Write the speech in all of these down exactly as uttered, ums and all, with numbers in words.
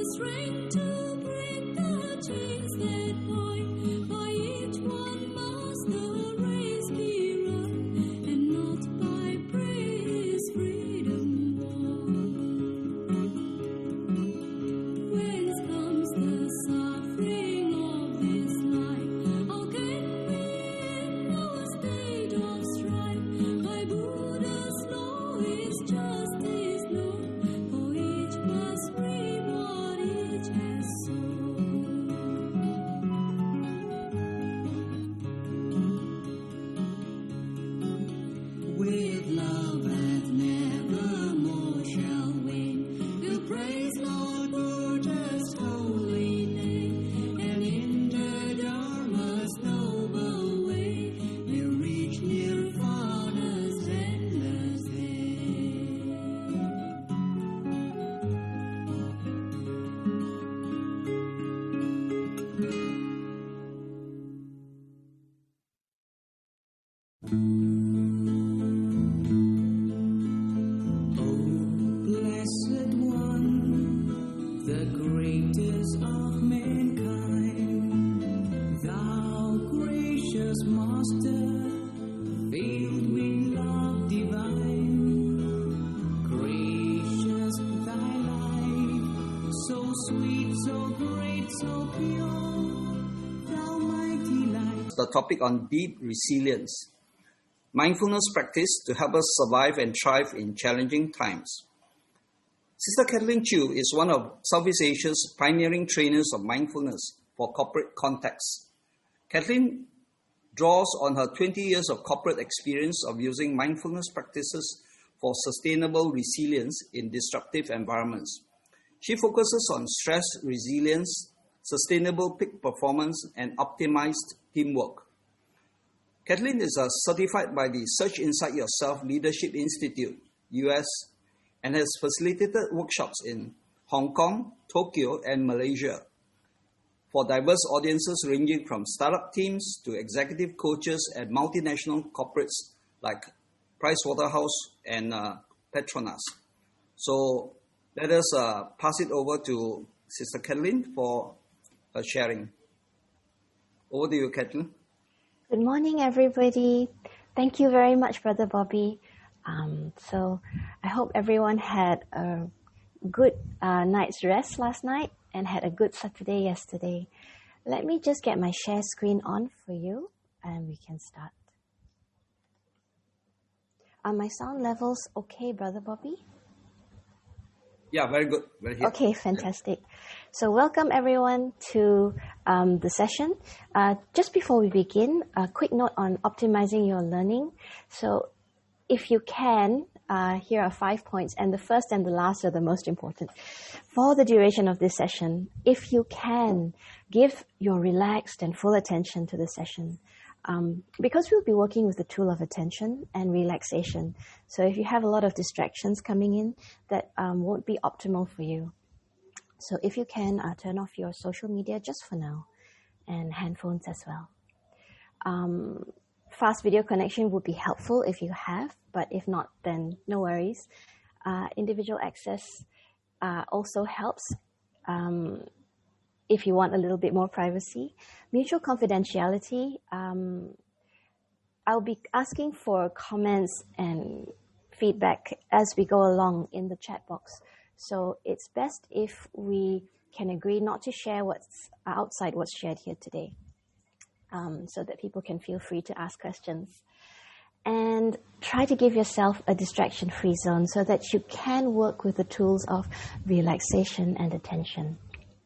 The topic on deep resilience, mindfulness practice to help us survive and thrive in challenging times. Sister Kathleen Chew is one of Southeast Asia's pioneering trainers of mindfulness for corporate contexts. Kathleen draws on her twenty years of corporate experience of using mindfulness practices for sustainable resilience in disruptive environments. She focuses on stress resilience, sustainable peak performance, and optimized teamwork. Kathleen is a certified by the Search Inside Yourself Leadership Institute, U S, and has facilitated workshops in Hong Kong, Tokyo, and Malaysia for diverse audiences ranging from startup teams to executive coaches at multinational corporates like Pricewaterhouse and uh, Petronas. So let us uh, pass it over to Sister Kathleen for her sharing. Over to you, Kathleen. Good morning, everybody. Thank you very much, Brother Bobby. Um, so I hope everyone had a good uh, night's rest last night and had a good Saturday yesterday. Let me just get my share screen on for you and we can start. Are my sound levels okay, Brother Bobby? Yeah, very good. Very good. Okay, fantastic. So welcome everyone to um, the session. Uh, just before we begin, a quick note on optimizing your learning. So if you can, uh, here are five points, and the first and the last are the most important. For the duration of this session, if you can, give your relaxed and full attention to the session. Um, because we'll be working with the tool of attention and relaxation. So if you have a lot of distractions coming in, that um, won't be optimal for you. So if you can, uh, turn off your social media just for now, and handphones as well. Um, fast video connection would be helpful if you have, but if not, then no worries. Uh, individual access uh, also helps. Um, if you want a little bit more privacy. Mutual confidentiality, um, I'll be asking for comments and feedback as we go along in the chat box. So it's best if we can agree not to share what's outside what's shared here today, um, so that people can feel free to ask questions. And try to give yourself a distraction-free zone so that you can work with the tools of relaxation and attention.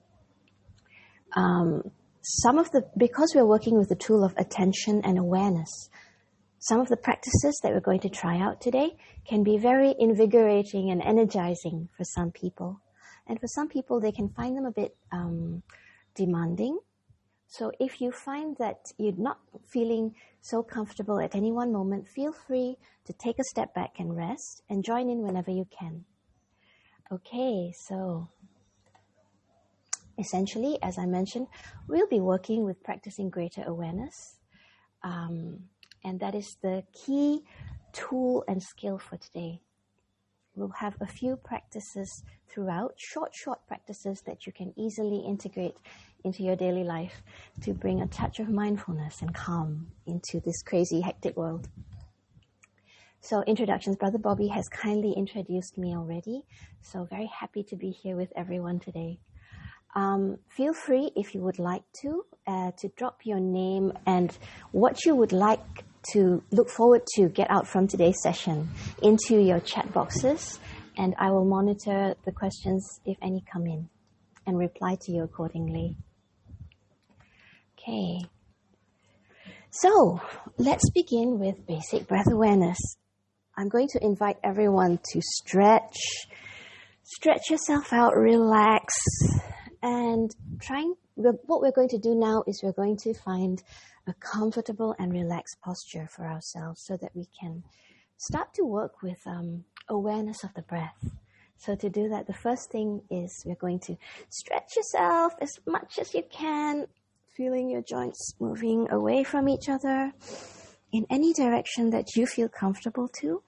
Um, some of the, because we're working with the tool of attention and awareness, some of the practices that we're going to try out today can be very invigorating and energizing for some people. And for some people, they can find them a bit um, demanding. So if you find that you're not feeling so comfortable at any one moment, feel free to take a step back and rest and join in whenever you can. Okay, so essentially, as I mentioned, we'll be working with practicing greater awareness. Um, and that is the key tool and skill for today. We'll have a few practices throughout, short, short practices that you can easily integrate into your daily life to bring a touch of mindfulness and calm into this crazy, hectic world. So introductions, Brother Bobby has kindly introduced me already, so very happy to be here with everyone today. Um, feel free, if you would like to, uh, to drop your name and what you would like to look forward to get out from today's session into your chat boxes, and I will monitor the questions if any come in and reply to you accordingly. Okay. So, let's begin with basic breath awareness. I'm going to invite everyone to stretch, stretch yourself out, relax, and trying, what we're going to do now is we're going to find a comfortable and relaxed posture for ourselves so that we can start to work with um, awareness of the breath. So to do that, the first thing is we're going to stretch yourself as much as you can, feeling your joints moving away from each other in any direction that you feel comfortable to.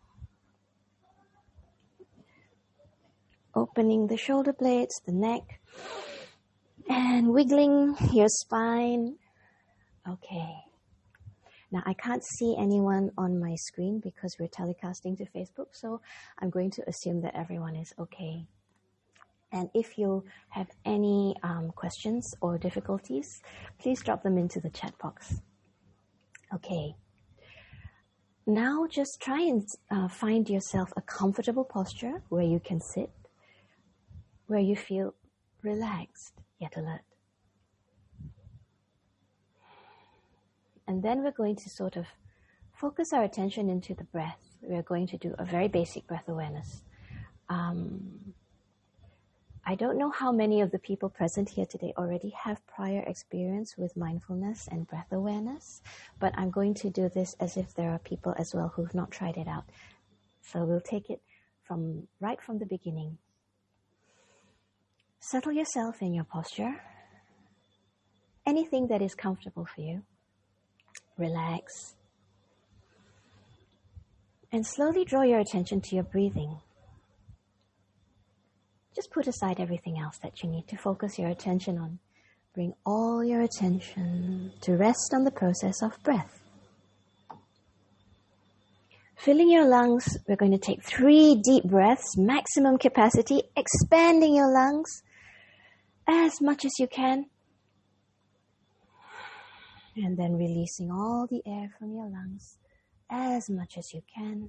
Opening the shoulder blades, the neck, and wiggling your spine. Okay. Now, I can't see anyone on my screen because we're telecasting to Facebook, so I'm going to assume that everyone is okay. And if you have any um, questions or difficulties, please drop them into the chat box. Okay. Now, just try and uh, find yourself a comfortable posture where you can sit, where you feel relaxed yet alert. And then we're going to sort of focus our attention into the breath. We're going to do a very basic breath awareness. Um, I don't know how many of the people present here today already have prior experience with mindfulness and breath awareness, but I'm going to do this as if there are people as well who've not tried it out. So we'll take it from right from the beginning. Settle yourself in your posture. Anything that is comfortable for you. Relax. And slowly draw your attention to your breathing. Just put aside everything else that you need to focus your attention on. Bring all your attention to rest on the process of breath. Filling your lungs, we're going to take three deep breaths, maximum capacity, expanding your lungs as much as you can. And then releasing all the air from your lungs as much as you can.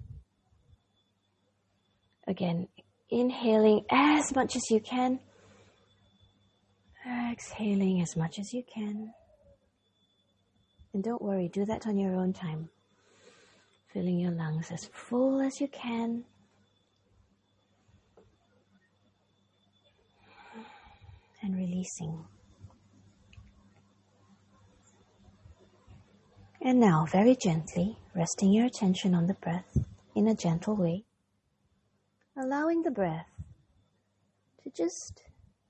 Again, inhaling as much as you can. Exhaling as much as you can. And don't worry, do that on your own time. Filling your lungs as full as you can. And releasing. And now, very gently, resting your attention on the breath in a gentle way, allowing the breath to just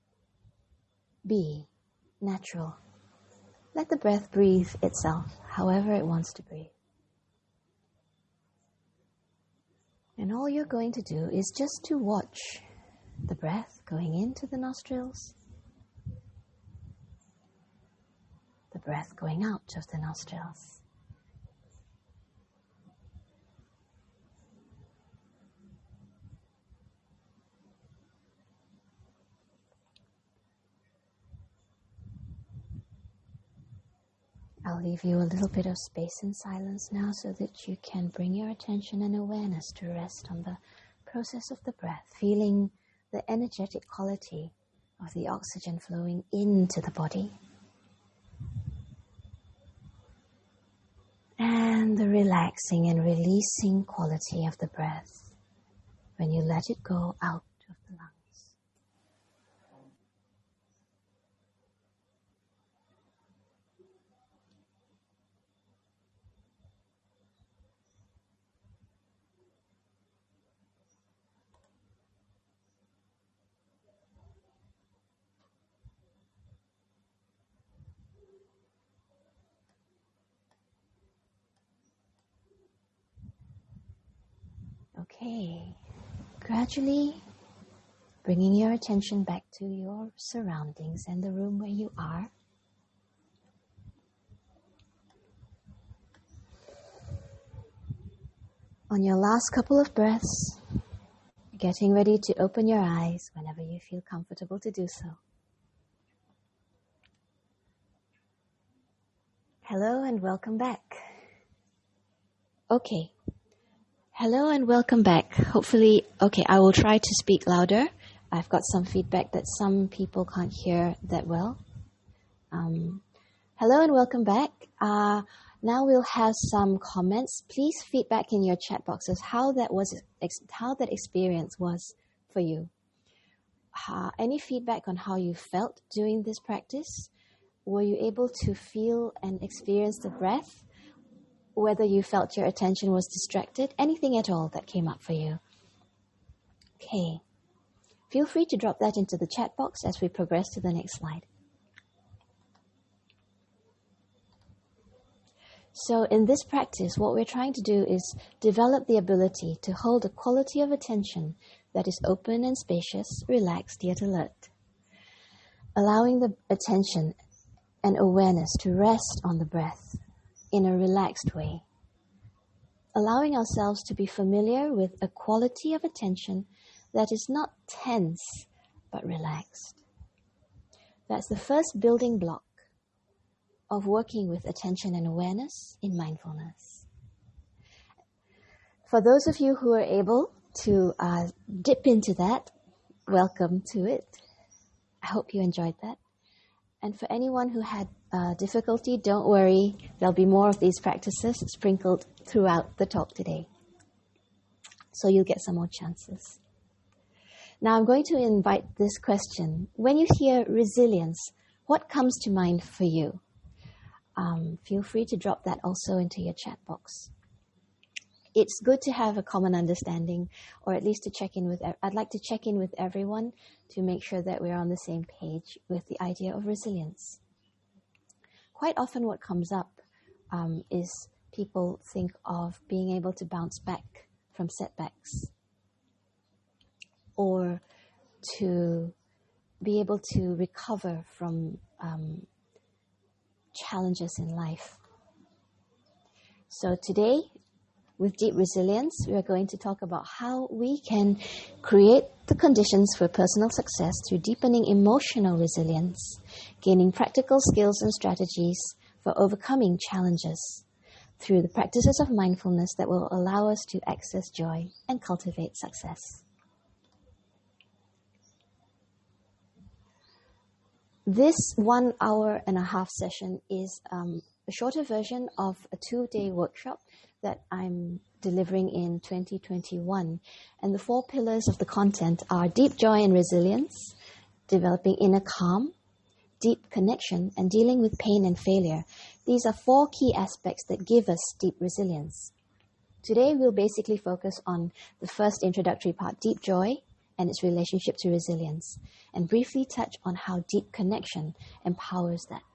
be natural. Let the breath breathe itself, however it wants to breathe. And all you're going to do is just to watch the breath going into the nostrils, the breath going out of the nostrils. I'll leave you a little bit of space and silence now so that you can bring your attention and awareness to rest on the process of the breath, feeling the energetic quality of the oxygen flowing into the body and the relaxing and releasing quality of the breath when you let it go out of the lungs. Okay, gradually Bringing your attention back to your surroundings and the room where you are. On your last couple of breaths, getting ready to open your eyes whenever you feel comfortable to do so. Hello and welcome back. Okay. Hello and welcome back. Hopefully, okay, I will try to speak louder. I've got some feedback that some people can't hear that well. Um, hello and welcome back. Uh, now we'll have some comments. Please feedback in your chat boxes how that was, how that experience was for you. Uh, any feedback on how you felt during this practice? Were you able to feel and experience the breath? Whether you felt your attention was distracted? Anything at all that came up for you? Okay. Feel free to drop that into the chat box as we progress to the next slide. So in this practice, what we're trying to do is develop the ability to hold a quality of attention that is open and spacious, relaxed yet alert. Allowing the attention and awareness to rest on the breath in a relaxed way. Allowing ourselves to be familiar with a quality of attention that is not tense, but relaxed. That's the first building block of working with attention and awareness in mindfulness. For those of you who are able to uh, dip into that, welcome to it. I hope you enjoyed that. And for anyone who had uh, difficulty, don't worry. There'll be more of these practices sprinkled throughout the talk today. So you'll get some more chances. Now I'm going to invite this question. When you hear resilience, what comes to mind for you? Um, feel free to drop that also into your chat box. It's good to have a common understanding, or at least to check in with, I'd like to check in with everyone to make sure that we're on the same page with the idea of resilience. Quite often what comes up um, is people think of being able to bounce back from setbacks, or to be able to recover from um, challenges in life. So today, with Deep Resilience, we are going to talk about how we can create the conditions for personal success through deepening emotional resilience, gaining practical skills and strategies for overcoming challenges through the practices of mindfulness that will allow us to access joy and cultivate success. This one hour and a half session is um, a shorter version of a two-day workshop that I'm delivering in twenty twenty-one. And the four pillars of the content are deep joy and resilience, developing inner calm, deep connection, and dealing with pain and failure. These are four key aspects that give us deep resilience. Today, we'll basically focus on the first introductory part, deep joy, and its relationship to resilience, and briefly touch on how deep connection empowers that.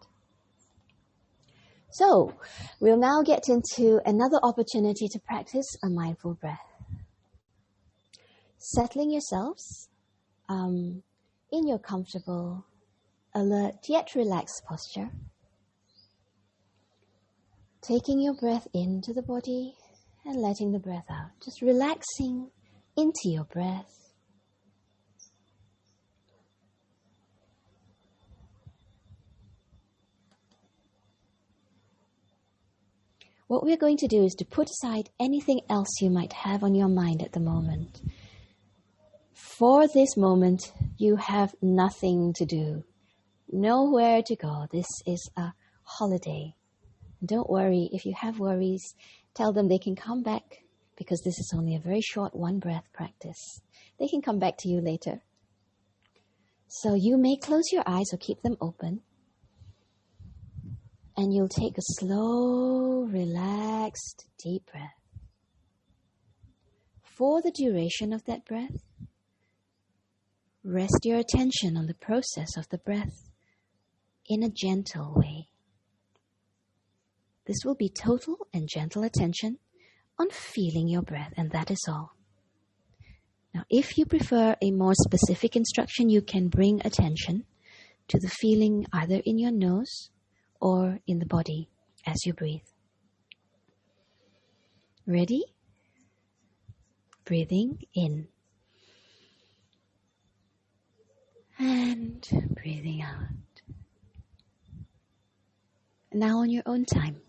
So, we'll now get into another opportunity to practice a mindful breath. Settling yourselves um, in your comfortable, alert yet relaxed posture. Taking your breath into the body and letting the breath out. Just relaxing into your breath. What we're going to do is to put aside anything else you might have on your mind at the moment. For this moment, you have nothing to do, nowhere to go. This is a holiday. Don't worry. If you have worries, tell them they can come back, because this is only a very short one breath practice. They can come back to you later. So you may close your eyes or keep them open. And you'll take a slow, relaxed, deep breath. For the duration of that breath, rest your attention on the process of the breath in a gentle way. This will be total and gentle attention on feeling your breath, and that is all. Now, if you prefer a more specific instruction, you can bring attention to the feeling either in your nose or in the body as you breathe. Ready? Breathing in. And breathing out. Now on your own time.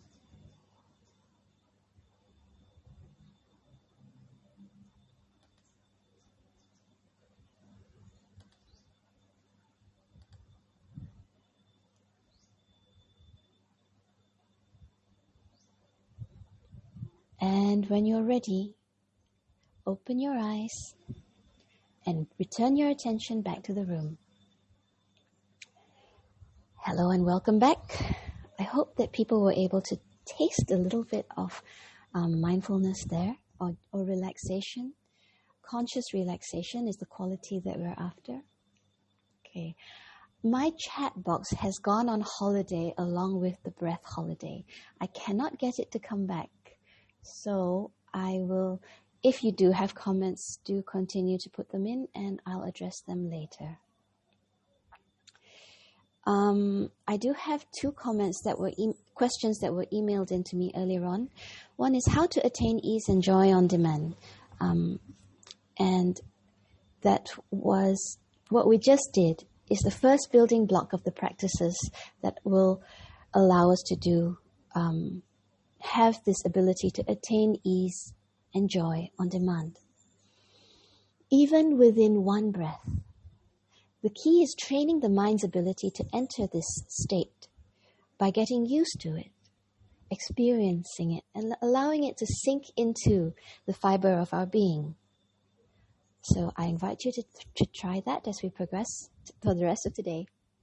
And when you're ready, open your eyes and return your attention back to the room. Hello and welcome back. I hope that people were able to taste a little bit of um, mindfulness there, or, or relaxation. Conscious relaxation is the quality that we're after. Okay. My chat box has gone on holiday along with the breath holiday. I cannot get it to come back. So I will, if you do have comments, do continue to put them in and I'll address them later. Um, I do have two comments that were, e- questions that were emailed into me earlier on. One is how to attain ease and joy on demand. Um, and that was what we just did is the first building block of the practices that will allow us to do um, have this ability to attain ease and joy on demand. Even within one breath, the key is training the mind's ability to enter this state by getting used to it, experiencing it, and allowing it to sink into the fiber of our being. So I invite you to, to try that as we progress for the rest of today.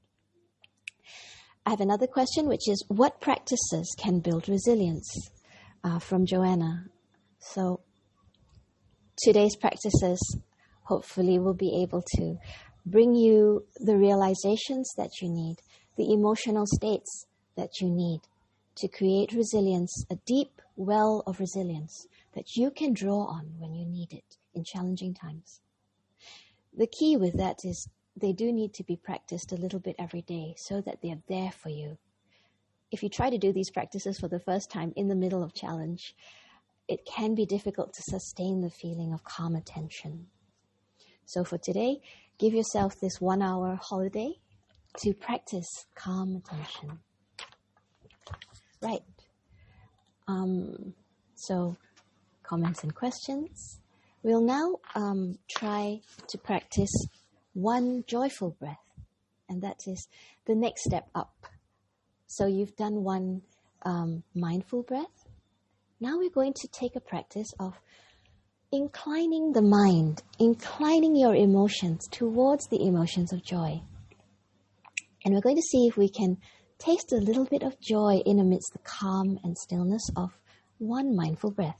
I have another question, which is, what practices can build resilience? Uh, from Joanna. So today's practices hopefully will be able to bring you the realizations that you need, the emotional states that you need to create resilience, a deep well of resilience that you can draw on when you need it in challenging times. The key with that is they do need to be practiced a little bit every day so that they're there for you. If you try to do these practices for the first time in the middle of challenge, it can be difficult to sustain the feeling of calm attention. So for today, give yourself this one hour holiday to practice calm attention. Right. Um, so comments and questions. We'll now um, try to practice one joyful breath, and that is the next step up. So you've done one um, mindful breath. Now we're going to take a practice of inclining the mind, inclining your emotions towards the emotions of joy. And we're going to see if we can taste a little bit of joy in amidst the calm and stillness of one mindful breath.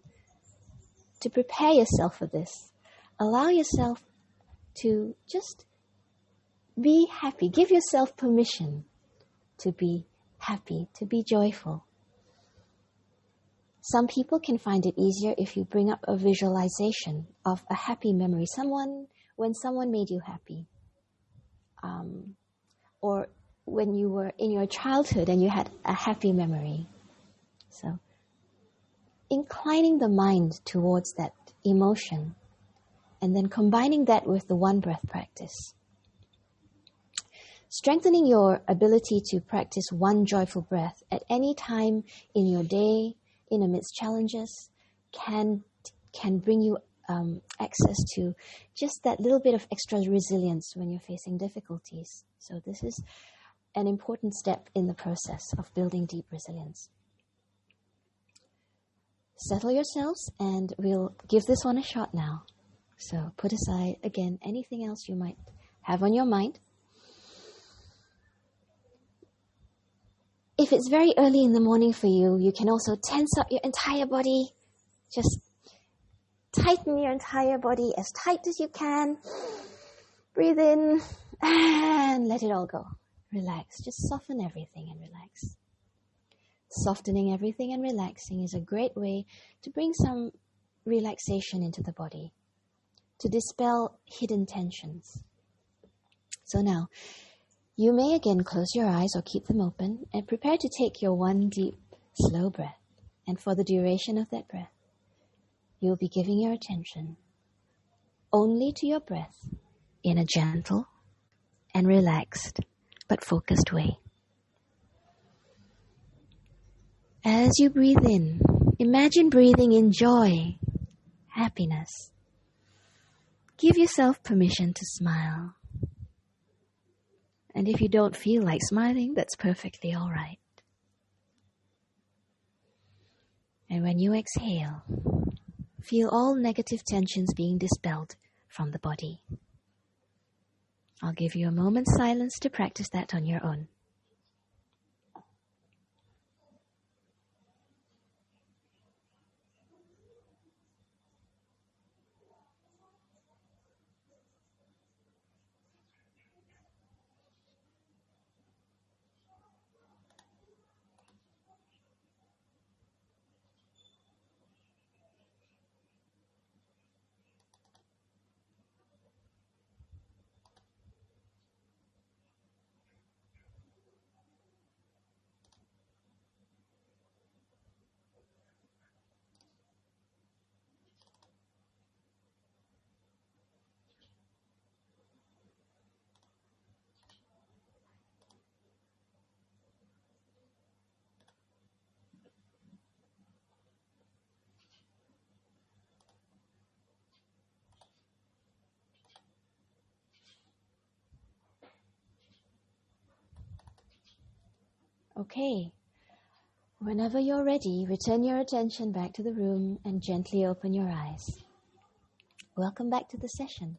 To prepare yourself for this, allow yourself to just be happy. Give yourself permission to be happy, to be joyful. Some people can find it easier if you bring up a visualization of a happy memory. Someone, when someone made you happy. Um, or when you were in your childhood and you had a happy memory. So, inclining the mind towards that emotion and then combining that with the one breath practice. Strengthening your ability to practice one joyful breath at any time in your day, in amidst challenges, can can bring you um, access to just that little bit of extra resilience when you're facing difficulties. So this is an important step in the process of building deep resilience. Settle yourselves and we'll give this one a shot now. So put aside, again, anything else you might have on your mind. If it's very early in the morning for you, you can also tense up your entire body. Just tighten your entire body as tight as you can. Breathe in and let it all go. Relax. Just soften everything and relax. Softening everything and relaxing is a great way to bring some relaxation into the body, to dispel hidden tensions. So now, you may again close your eyes or keep them open and prepare to take your one deep, slow breath. And for the duration of that breath, you'll be giving your attention only to your breath in a gentle and relaxed but focused way. As you breathe in, imagine breathing in joy, happiness. Give yourself permission to smile. And if you don't feel like smiling, that's perfectly all right. And when you exhale, feel all negative tensions being dispelled from the body. I'll give you a moment's silence to practice that on your own. Okay. Whenever you're ready, return your attention back to the room and gently open your eyes. Welcome back to the session.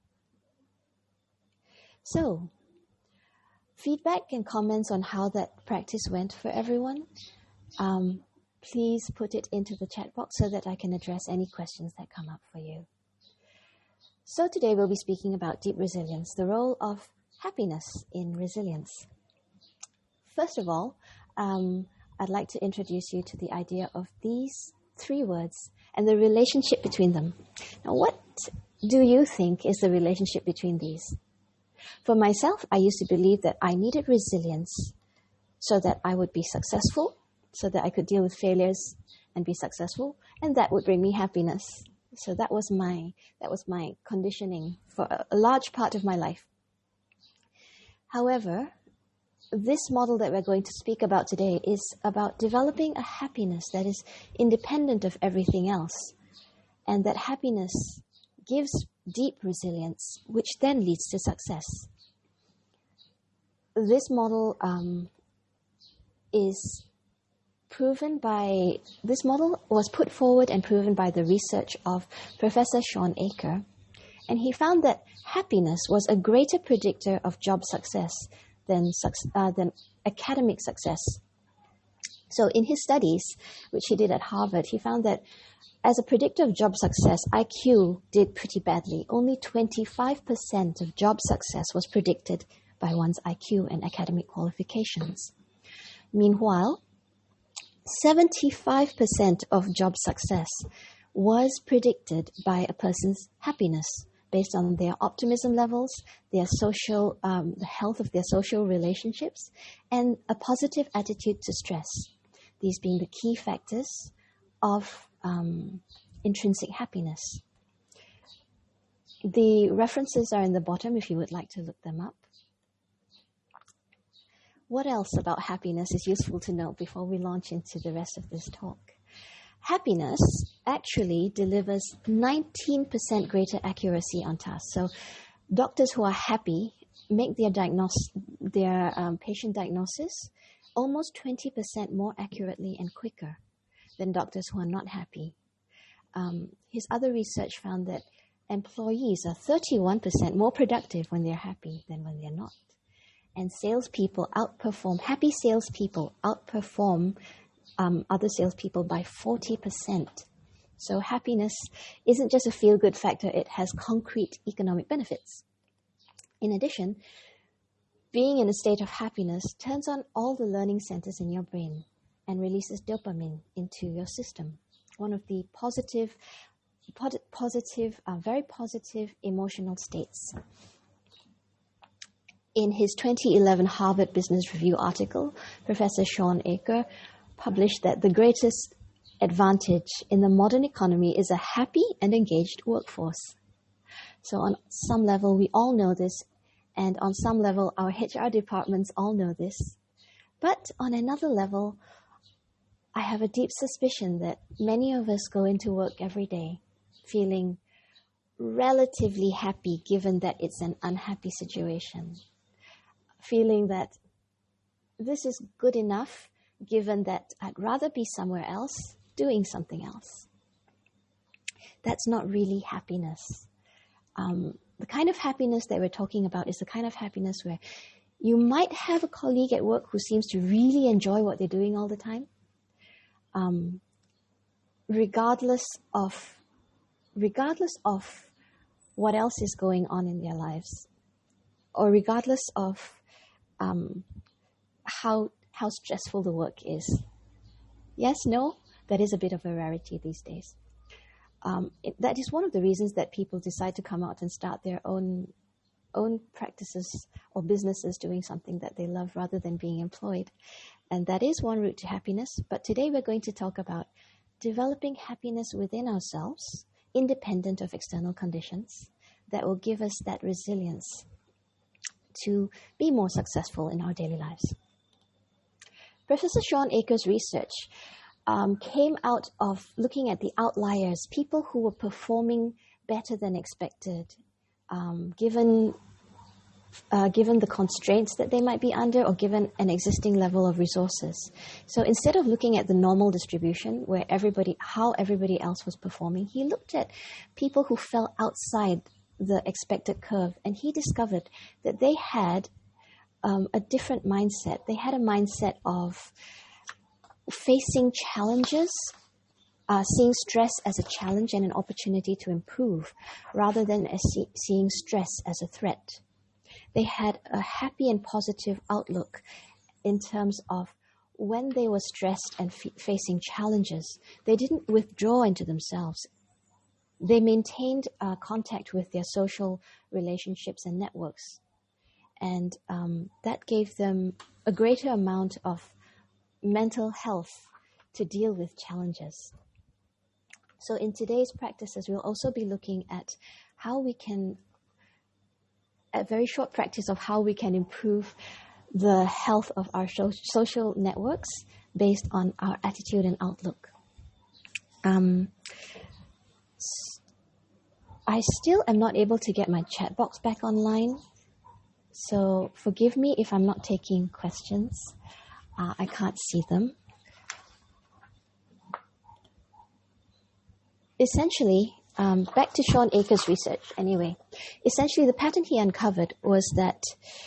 So, feedback and comments on how that practice went for everyone, um, please put it into the chat box so that I can address any questions that come up for you. So today we'll be speaking about deep resilience, the role of happiness in resilience. First of all, um, I'd like to introduce you to the idea of these three words and the relationship between them. Now, what do you think is the relationship between these? For myself, I used to believe that I needed resilience so that I would be successful, so that I could deal with failures and be successful, and that would bring me happiness. So that was my that was my conditioning for a, a large part of my life. However, this model that we're going to speak about today is about developing a happiness that is independent of everything else, and that happiness gives deep resilience, which then leads to success. This model um, is proven by, this model was put forward and proven by the research of Professor Shawn Achor, and he found that happiness was a greater predictor of job success than, uh, than academic success. So in his studies, which he did at Harvard, he found that as a predictor of job success, I Q did pretty badly. Only twenty-five percent of job success was predicted by one's I Q and academic qualifications. Meanwhile, seventy-five percent of job success was predicted by a person's happiness based on their optimism levels, their social, um, the health of their social relationships, and a positive attitude to stress. These being the key factors of um, intrinsic happiness. The references are in the bottom if you would like to look them up. What else about happiness is useful to note before we launch into the rest of this talk? Happiness actually delivers nineteen percent greater accuracy on tasks. So doctors who are happy make their, diagnose, their um, patient diagnosis almost twenty percent more accurately and quicker than doctors who are not happy. Um, his other research found that employees are thirty-one percent more productive when they're happy than when they're not. And salespeople outperform, happy salespeople outperform um, other salespeople by forty percent. So happiness isn't just a feel-good factor, it has concrete economic benefits. In addition, being in a state of happiness turns on all the learning centers in your brain and releases dopamine into your system, one of the positive pod- positive, uh, very positive emotional states. In his twenty eleven Harvard Business Review article, Professor Sean Aker published that the greatest advantage in the modern economy is a happy and engaged workforce. So on some level, we all know this, and on some level, our H R departments all know this. But on another level, I have a deep suspicion that many of us go into work every day feeling relatively happy given that it's an unhappy situation. Feeling that this is good enough given that I'd rather be somewhere else doing something else. That's not really happiness. Um, the kind of happiness that we're talking about is the kind of happiness where you might have a colleague at work who seems to really enjoy what they're doing all the time, um, regardless of regardless of what else is going on in their lives, or regardless of um, how how stressful the work is. Yes, no, that is a bit of a rarity these days. Um, it, that is one of the reasons that people decide to come out and start their own own practices or businesses doing something that they love rather than being employed. And that is one route to happiness. But today we're going to talk about developing happiness within ourselves, independent of external conditions, that will give us that resilience to be more successful in our daily lives. Professor Sean Aker's research um, came out of looking at the outliers, people who were performing better than expected, um, given uh, given the constraints that they might be under or given an existing level of resources. So instead of looking at the normal distribution where everybody, how everybody else was performing, he looked at people who fell outside the expected curve, and he discovered that they had um, a different mindset. They had a mindset of facing challenges, uh, seeing stress as a challenge and an opportunity to improve, rather than as see- seeing stress as a threat. They had a happy and positive outlook in terms of when they were stressed and f- facing challenges, they didn't withdraw into themselves. They maintained uh, contact with their social relationships and networks. And um, that gave them a greater amount of mental health to deal with challenges. So in today's practices, we'll also be looking at how we can, a very short practice of how we can improve the health of our so- social networks based on our attitude and outlook. Um, I still am not able to get my chat box back online, so forgive me if I'm not taking questions. Uh, I can't see them. Essentially, um, back to Sean Aker's research anyway, essentially the pattern he uncovered was that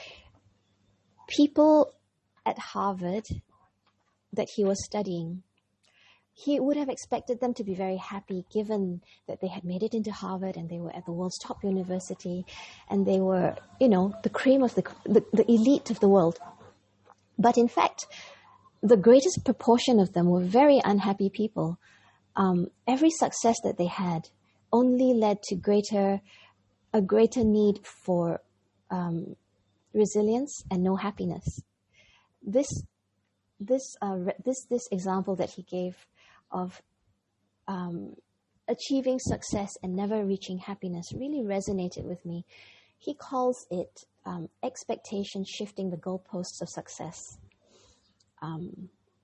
people at Harvard that he was studying, he would have expected them to be very happy given that they had made it into Harvard and they were at the world's top university and they were, you know, the cream of the, the, the elite of the world. But in fact, the greatest proportion of them were very unhappy people. Um, every success that they had only led to greater, a greater need for um, resilience and no happiness. This, this, uh, this, this example that he gave of um, achieving success and never reaching happiness really resonated with me. He calls it um, expectation shifting the goalposts of success. Um,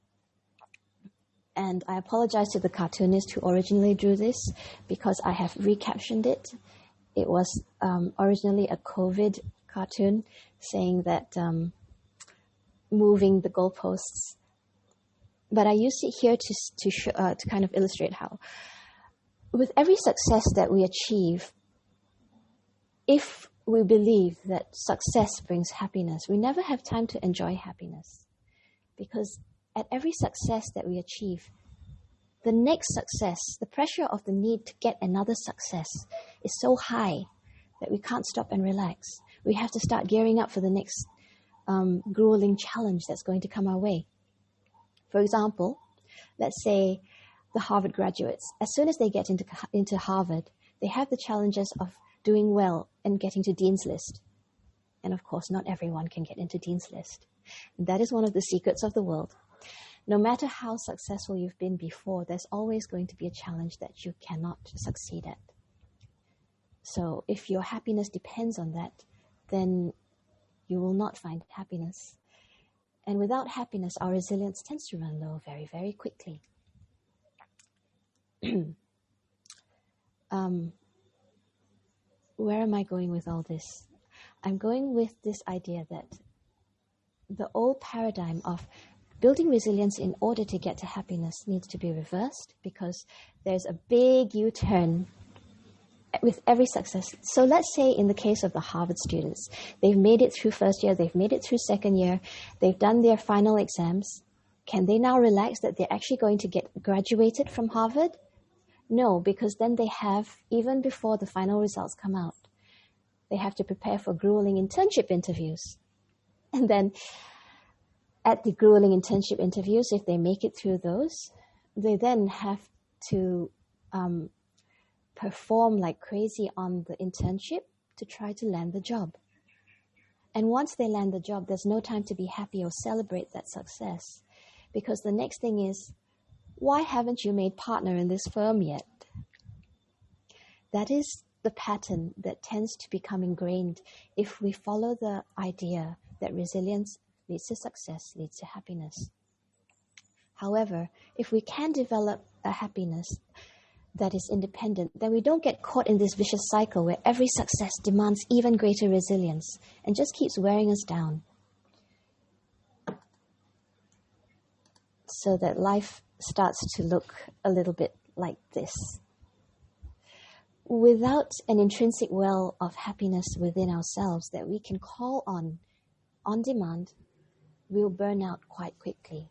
and I apologize to the cartoonist who originally drew this because I have recaptioned it. It was um, originally a COVID cartoon saying that um, moving the goalposts. But I use it here to to sh- uh, to kind of illustrate how, with every success that we achieve, if we believe that success brings happiness, we never have time to enjoy happiness. Because at every success that we achieve, the next success, the pressure of the need to get another success is so high that we can't stop and relax. We have to start gearing up for the next um, grueling challenge that's going to come our way. For example, let's say the Harvard graduates, as soon as they get into, into Harvard, they have the challenges of doing well and getting to Dean's List. And of course, not everyone can get into Dean's List. And that is one of the secrets of the world. No matter how successful you've been before, there's always going to be a challenge that you cannot succeed at. So if your happiness depends on that, then you will not find happiness. And without happiness, our resilience tends to run low very, very quickly. um, where am I going with all this? I'm going with this idea that the old paradigm of building resilience in order to get to happiness needs to be reversed, because there's a big U-turn with every success. So let's say in the case of the Harvard students, they've made it through first year, they've made it through second year, they've done their final exams. Can they now relax that they're actually going to get graduated from Harvard? No, because then they have, even before the final results come out, they have to prepare for grueling internship interviews. And then at the grueling internship interviews, if they make it through those, they then have to um, perform like crazy on the internship to try to land the job. And once they land the job, there's no time to be happy or celebrate that success. Because the next thing is, why haven't you made partner in this firm yet? That is the pattern that tends to become ingrained if we follow the idea that resilience leads to success, leads to happiness. However, if we can develop a happiness that is independent, then we don't get caught in this vicious cycle where every success demands even greater resilience and just keeps wearing us down. So that life starts to look a little bit like this. Without an intrinsic well of happiness within ourselves that we can call on on demand, we'll burn out quite quickly.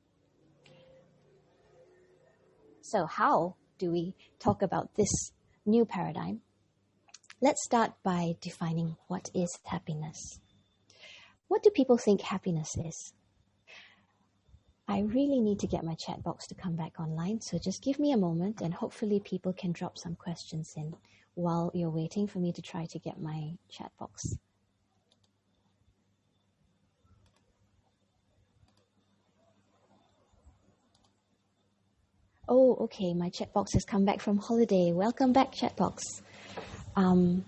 So how do we talk about this new paradigm? Let's start by defining what is happiness. What do people think happiness is? I really need to get my chat box to come back online, so just give me a moment and hopefully people can drop some questions in while you're waiting for me to try to get my chat box. Oh, okay, my chat box has come back from holiday. Welcome back, chat box. Um,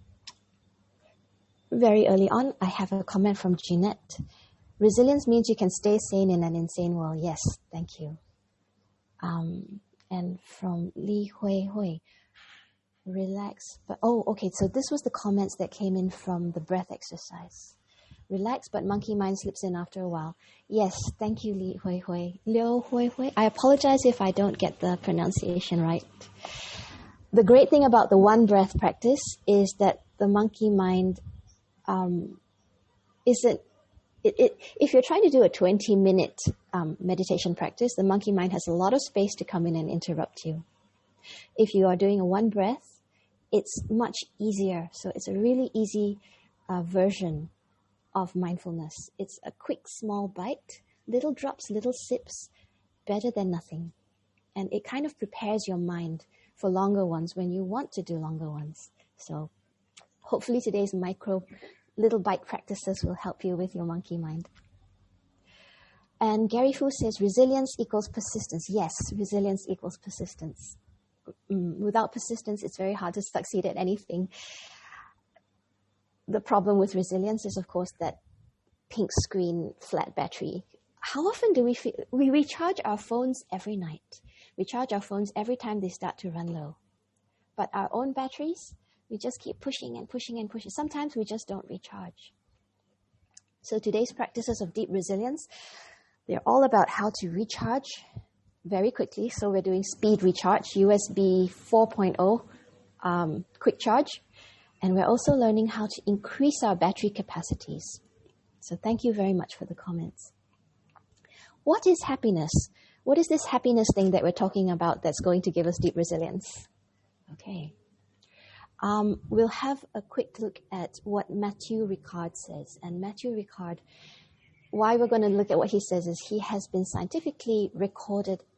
very early on, I have a comment from Jeanette. Resilience means you can stay sane in an insane world. Yes, thank you. Um, and from Li Hui Hui, relax. But oh, okay. So this was the comments that came in from the breath exercise. Relax, but monkey mind slips in after a while. Yes, thank you, Li Hui Hui. Liu Hui Hui. I apologize if I don't get the pronunciation right. The great thing about the one breath practice is that the monkey mind um, isn't. It, it, if you're trying to do a twenty-minute um, meditation practice, the monkey mind has a lot of space to come in and interrupt you. If you are doing a one breath, it's much easier. So it's a really easy uh, version of mindfulness. It's a quick, small bite, little drops, little sips, better than nothing. And it kind of prepares your mind for longer ones when you want to do longer ones. So hopefully today's micro little bite practices will help you with your monkey mind. And Gary Fu says, resilience equals persistence. Yes, resilience equals persistence. Mm, without persistence, it's very hard to succeed at anything. The problem with resilience is, of course, that pink screen, flat battery. How often do we feel? We recharge our phones every night. We charge our phones every time they start to run low. But our own batteries, we just keep pushing and pushing and pushing. Sometimes we just don't recharge. So today's practices of deep resilience, they're all about how to recharge very quickly. So we're doing speed recharge, U S B four point oh um, quick charge. And we're also learning how to increase our battery capacities. So thank you very much for the comments. What is happiness? What is this happiness thing that we're talking about that's going to give us deep resilience? Okay. Um, we'll have a quick look at what Matthew Ricard says. And Matthew Ricard, why we're going to look at what he says is he has been scientifically recorded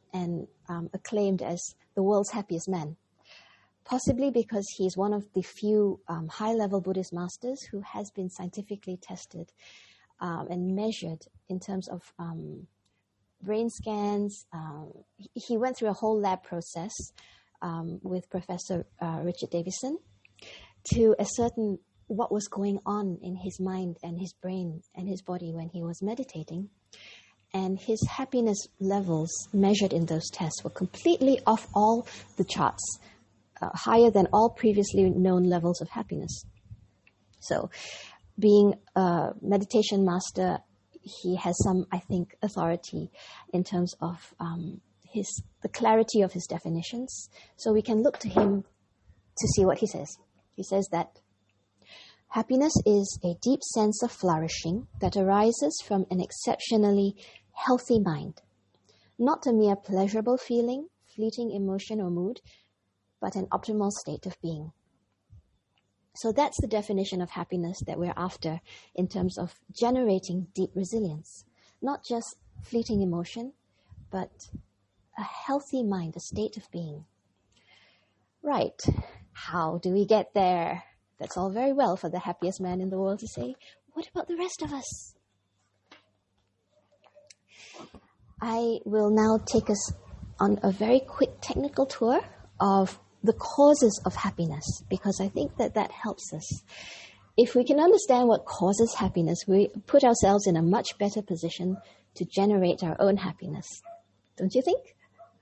and um, acclaimed as the world's happiest man, possibly because he's one of the few um, high-level Buddhist masters who has been scientifically tested um, and measured in terms of um, brain scans. Um, he went through a whole lab process um, with Professor uh, Richard Davidson to ascertain what was going on in his mind and his brain and his body when he was meditating. And his happiness levels measured in those tests were completely off all the charts, uh, higher than all previously known levels of happiness. So being a meditation master, he has some, I think, authority in terms of um, his the clarity of his definitions. So we can look to him to see what he says. He says that happiness is a deep sense of flourishing that arises from an exceptionally healthy mind, not a mere pleasurable feeling, fleeting emotion or mood, but an optimal state of being. So that's the definition of happiness that we're after in terms of generating deep resilience. Not just fleeting emotion, but a healthy mind, a state of being. Right. How do we get there? That's all very well for the happiest man in the world to say. What about the rest of us? I will now take us on a very quick technical tour of the causes of happiness, because I think that that helps us. If we can understand what causes happiness, we put ourselves in a much better position to generate our own happiness. Don't you think?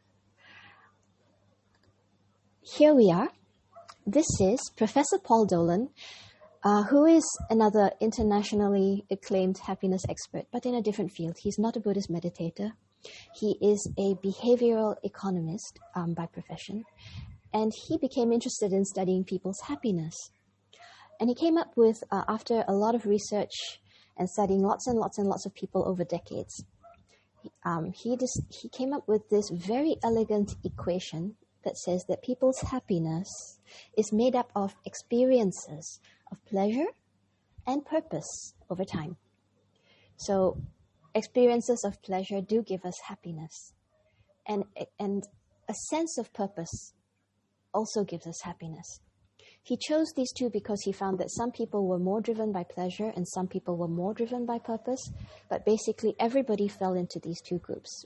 Here we are. This is Professor Paul Dolan, uh, who is another internationally acclaimed happiness expert, but in a different field. He's not a Buddhist meditator. He is a behavioral economist um, by profession, and he became interested in studying people's happiness. And he came up with, uh, after a lot of research and studying lots and lots and lots of people over decades, um, he, dis- he came up with this very elegant equation that says that people's happiness is made up of experiences of pleasure and purpose over time. So experiences of pleasure do give us happiness, and and a sense of purpose also gives us happiness. He chose these two because he found that some people were more driven by pleasure and some people were more driven by purpose, but basically everybody fell into these two groups.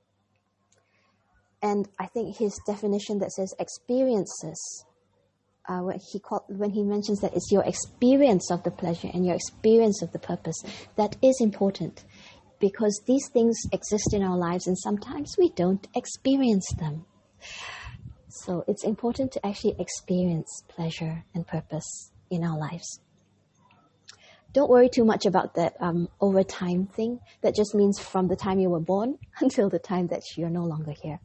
And I think his definition that says experiences, uh, when he called, when he mentions that it's your experience of the pleasure and your experience of the purpose, that is important, because these things exist in our lives and sometimes we don't experience them. So it's important to actually experience pleasure and purpose in our lives. Don't worry too much about that um, over time thing. That just means from the time you were born until the time that you're no longer here.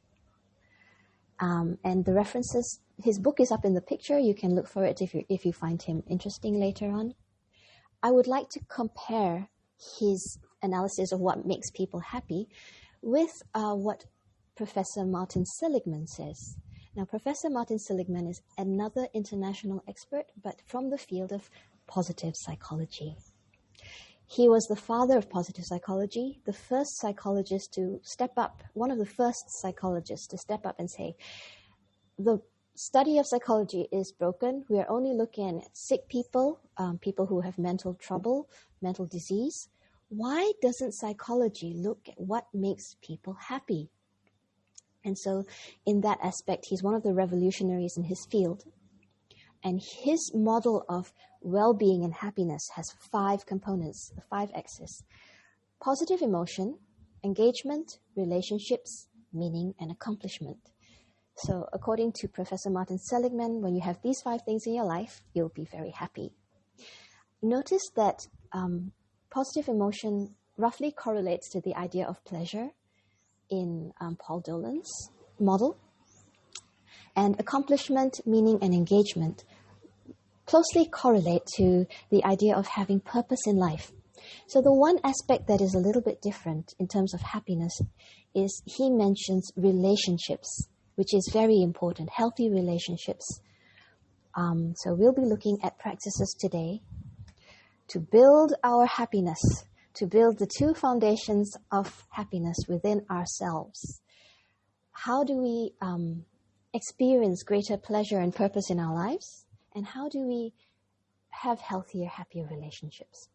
Um, and the references, his book is up in the picture. You can look for it if you if you find him interesting later on. I would like to compare his analysis of what makes people happy with uh, what Professor Martin Seligman says. Now, Professor Martin Seligman is another international expert, but from the field of positive psychology. He was the father of positive psychology, the first psychologist to step up, one of the first psychologists to step up and say, the study of psychology is broken. We are only looking at sick people, um, people who have mental trouble, mental disease. Why doesn't psychology look at what makes people happy? And so in that aspect, he's one of the revolutionaries in his field. And his model of well-being and happiness has five components, the five X's: positive emotion, engagement, relationships, meaning, and accomplishment. So according to Professor Martin Seligman, when you have these five things in your life, you'll be very happy. Notice that um, positive emotion roughly correlates to the idea of pleasure in um, Paul Dolan's model. And accomplishment, meaning, and engagement closely correlate to the idea of having purpose in life. So the one aspect that is a little bit different in terms of happiness is he mentions relationships, which is very important, healthy relationships. Um, so we'll be looking at practices today to build our happiness, to build the two foundations of happiness within ourselves. how do we um, experience greater pleasure and purpose in our lives? And how do we have healthier, happier relationships?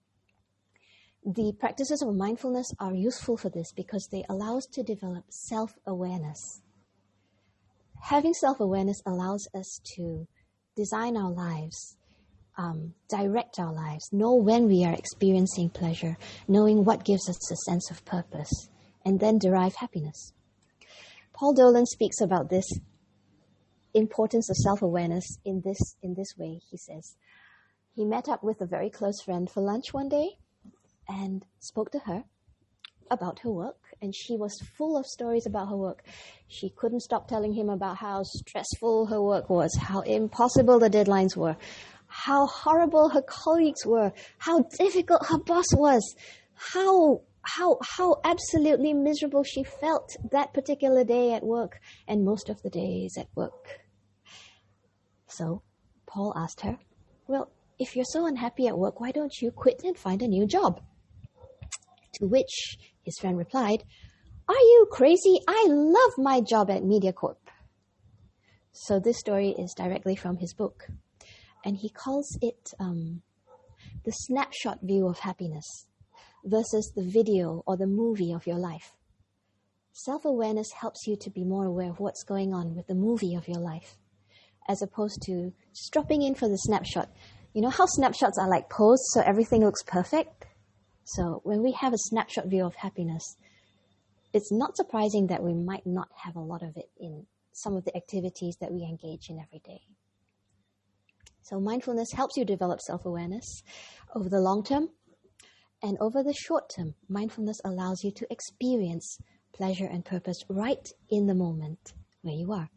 The practices of mindfulness are useful for this because they allow us to develop self-awareness. Having self-awareness allows us to design our lives, um, direct our lives, know when we are experiencing pleasure, knowing what gives us a sense of purpose, and then derive happiness. Paul Dolan speaks about this importance of self-awareness in this, in this way. He says, he met up with a very close friend for lunch one day and spoke to her about her work, and she was full of stories about her work. She couldn't stop telling him about how stressful her work was, how impossible the deadlines were, how horrible her colleagues were, how difficult her boss was, how how how absolutely miserable she felt that particular day at work and most of the days at work. So Paul asked her, well, if you're so unhappy at work, why don't you quit and find a new job? To which his friend replied, are you crazy? I love my job at MediaCorp. So this story is directly from his book. And he calls it um, the snapshot view of happiness versus the video or the movie of your life. Self-awareness helps you to be more aware of what's going on with the movie of your life, as opposed to just dropping in for the snapshot. You know how snapshots are like posed, so everything looks perfect? So when we have a snapshot view of happiness, it's not surprising that we might not have a lot of it in some of the activities that we engage in every day. So mindfulness helps you develop self-awareness over the long term, and over the short term, mindfulness allows you to experience pleasure and purpose right in the moment where you are.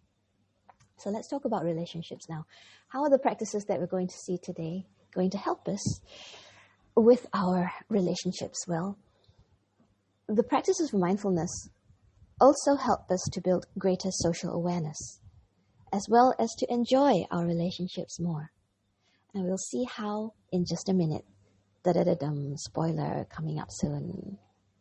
So let's talk about relationships now. How are the practices that we're going to see today going to help us with our relationships? Well, the practices of mindfulness also help us to build greater social awareness, as well as to enjoy our relationships more. And we'll see how in just a minute. Da-da-da-dum, spoiler coming up soon.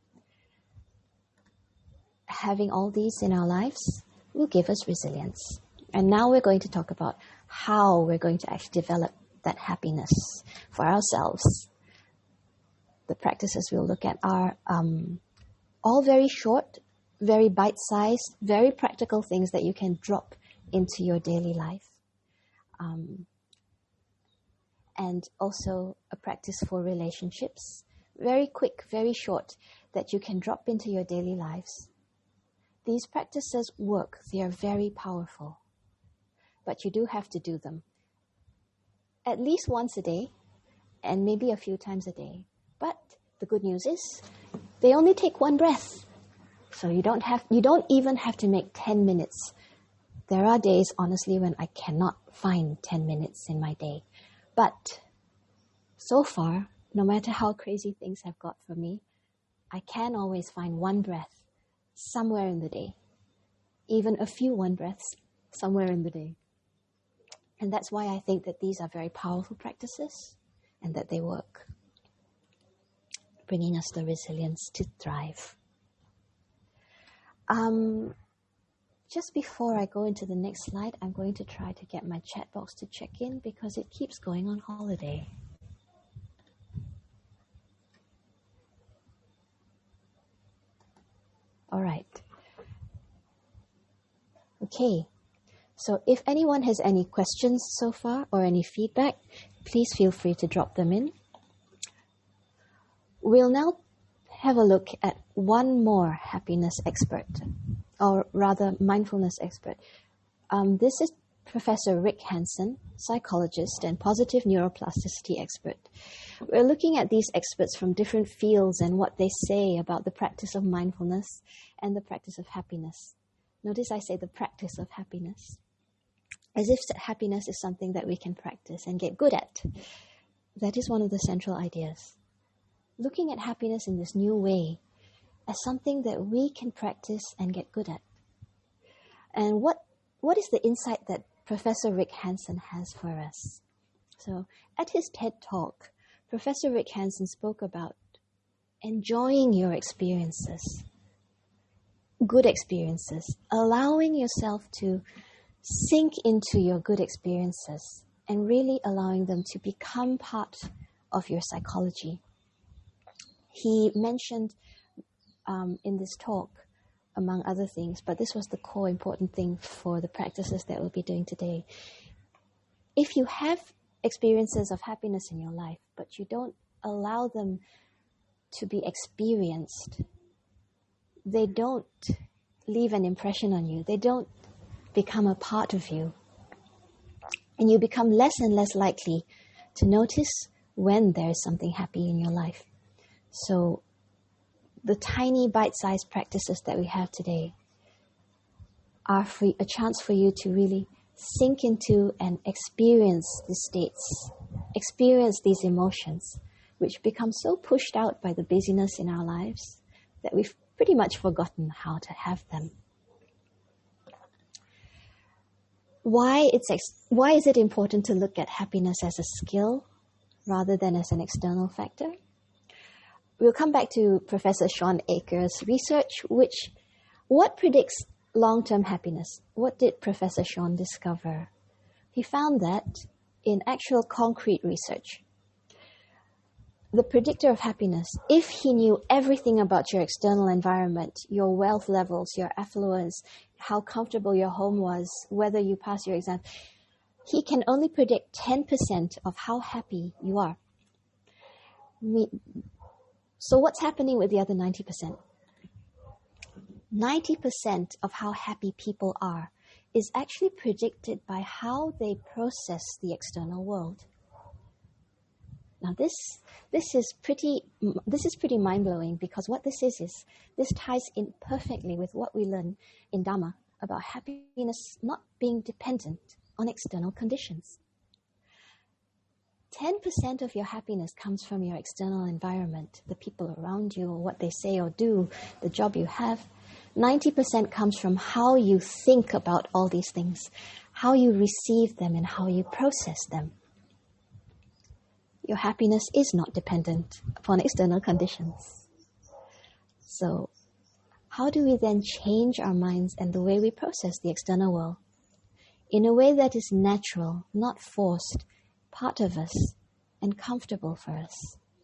Having all these in our lives will give us resilience. And now we're going to talk about how we're going to actually develop that happiness for ourselves. The practices we'll look at are um, all very short, very bite-sized, very practical things that you can drop into your daily life. Um, and also a practice for relationships. Very quick, very short, that you can drop into your daily lives. These practices work. They are very powerful. But you do have to do them at least once a day and maybe a few times a day. But the good news is they only take one breath. So you don't have, you don't even have to make ten minutes. There are days, honestly, when I cannot find ten minutes in my day. But so far, no matter how crazy things have got for me, I can always find one breath somewhere in the day. Even a few one breaths somewhere in the day. And that's why I think that these are very powerful practices and that they work, bringing us the resilience to thrive. Um, just before I go into the next slide, I'm going to try to get my chat box to check in because it keeps going on holiday. All right. Okay. So if anyone has any questions so far or any feedback, please feel free to drop them in. We'll now have a look at one more happiness expert, or rather mindfulness expert. Um, this is Professor Rick Hanson, psychologist and positive neuroplasticity expert. We're looking at these experts from different fields and what they say about the practice of mindfulness and the practice of happiness. Notice I say the practice of happiness, as if happiness is something that we can practice and get good at. That is one of the central ideas. Looking at happiness in this new way as something that we can practice and get good at. And what what is the insight that Professor Rick Hanson has for us? So at his TED Talk, Professor Rick Hanson spoke about enjoying your experiences. good experiences, allowing yourself to sink into your good experiences and really allowing them to become part of your psychology. He mentioned um, in this talk, among other things, but this was the core important thing for the practices that we'll be doing today. If you have experiences of happiness in your life, but you don't allow them to be experienced, they don't leave an impression on you. They don't become a part of you. And you become less and less likely to notice when there is something happy in your life. So the tiny bite-sized practices that we have today are for, a chance for you to really sink into and experience these states, experience these emotions, which become so pushed out by the busyness in our lives that we've pretty much forgotten how to have them. Why it's ex- why is it important to look at happiness as a skill rather than as an external factor? We'll come back to Professor Shawn Achor's research, which, what predicts long-term happiness? What did Professor Shawn discover? He found that in actual concrete research, the predictor of happiness, if he knew everything about your external environment, your wealth levels, your affluence, how comfortable your home was, whether you pass your exam, he can only predict ten percent of how happy you are. Me- So what's happening with the other ninety percent? ninety percent of how happy people are is actually predicted by how they process the external world. Now this this is pretty this is pretty mind-blowing, because what this is is this ties in perfectly with what we learn in Dhamma about happiness not being dependent on external conditions. ten percent of your happiness comes from your external environment, the people around you, or what they say or do, the job you have. ninety percent comes from how you think about all these things, how you receive them and how you process them. Your happiness is not dependent upon external conditions. So, how do we then change our minds and the way we process the external world in a way that is natural, not forced, part of us, and comfortable for us?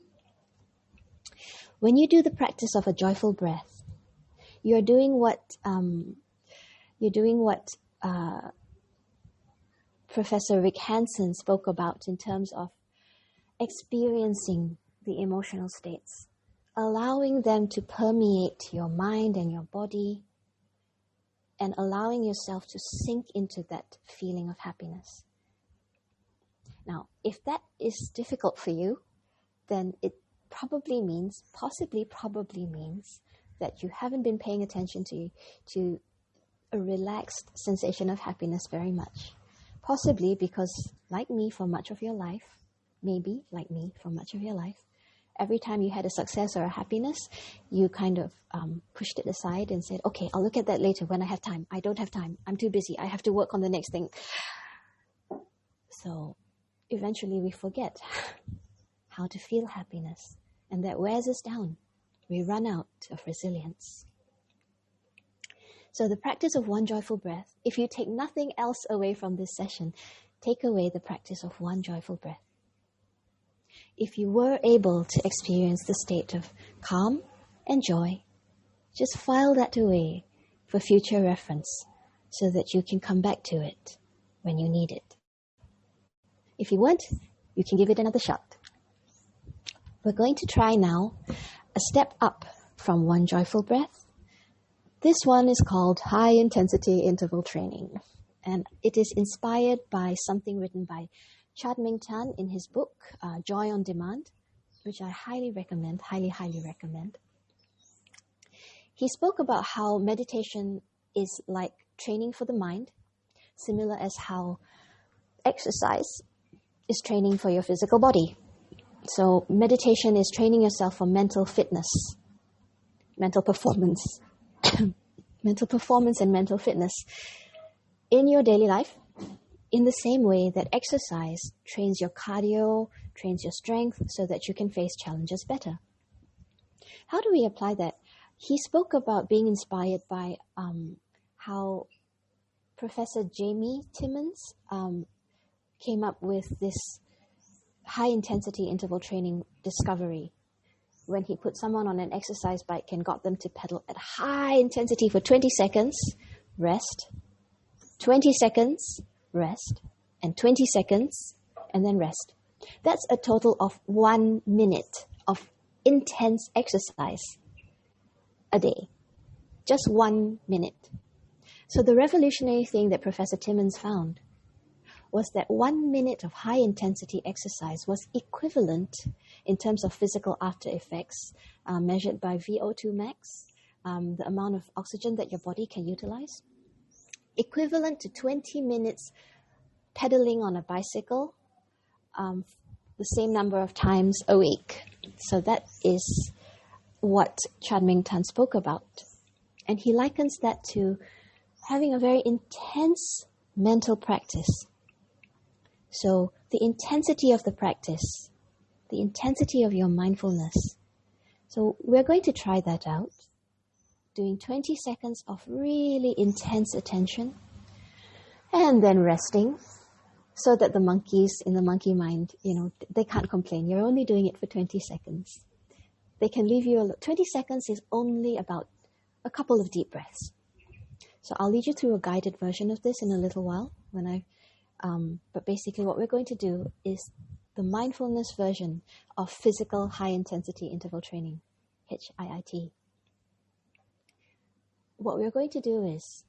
When you do the practice of a joyful breath, you're doing what um, you're doing what uh, Professor Rick Hanson spoke about in terms of experiencing the emotional states, allowing them to permeate your mind and your body, and allowing yourself to sink into that feeling of happiness. Now, if that is difficult for you, then it probably means, possibly probably means, that you haven't been paying attention to, to a relaxed sensation of happiness very much. Possibly because, like me for much of your life, maybe like me for much of your life, every time you had a success or a happiness, you kind of um, pushed it aside and said, okay, I'll look at that later when I have time. I don't have time. I'm too busy. I have to work on the next thing. So eventually we forget how to feel happiness, and that wears us down. We run out of resilience. So the practice of one joyful breath, if you take nothing else away from this session, take away the practice of one joyful breath. If you were able to experience the state of calm and joy, just file that away for future reference so that you can come back to it when you need it. If you want, you can give it another shot. We're going to try now a step up from one joyful breath. This one is called High Intensity Interval Training, and it is inspired by something written by Chad Ming Tan in his book, uh, Joy on Demand, which I highly recommend, highly, highly recommend. He spoke about how meditation is like training for the mind, similar as how exercise is training for your physical body. So meditation is training yourself for mental fitness, mental performance, mental performance and mental fitness in your daily life, in the same way that exercise trains your cardio, trains your strength so that you can face challenges better. How do we apply that? he spoke about being inspired by um, how Professor Jamie Timmons um, came up with this high-intensity interval training discovery when he put someone on an exercise bike and got them to pedal at high intensity for twenty seconds, rest, twenty seconds, rest, and twenty seconds, and then rest. That's a total of one minute of intense exercise a day. Just one minute. So the revolutionary thing that Professor Timmons found was that one minute of high-intensity exercise was equivalent in terms of physical after effects uh, measured by V O two max, um, the amount of oxygen that your body can utilize, equivalent to twenty minutes pedaling on a bicycle, um, the same number of times a week. So that is what Chan Ming Tan spoke about. And he likens that to having a very intense mental practice. So the intensity of the practice, the intensity of your mindfulness. So we're going to try that out, doing twenty seconds of really intense attention and then resting so that the monkeys in the monkey mind, you know, they can't complain. You're only doing it for twenty seconds. They can leave you alone. twenty seconds is only about a couple of deep breaths. So I'll lead you through a guided version of this in a little while when I Um, but basically what we're going to do is the mindfulness version of physical high-intensity interval training, H I I T. What we're going to do is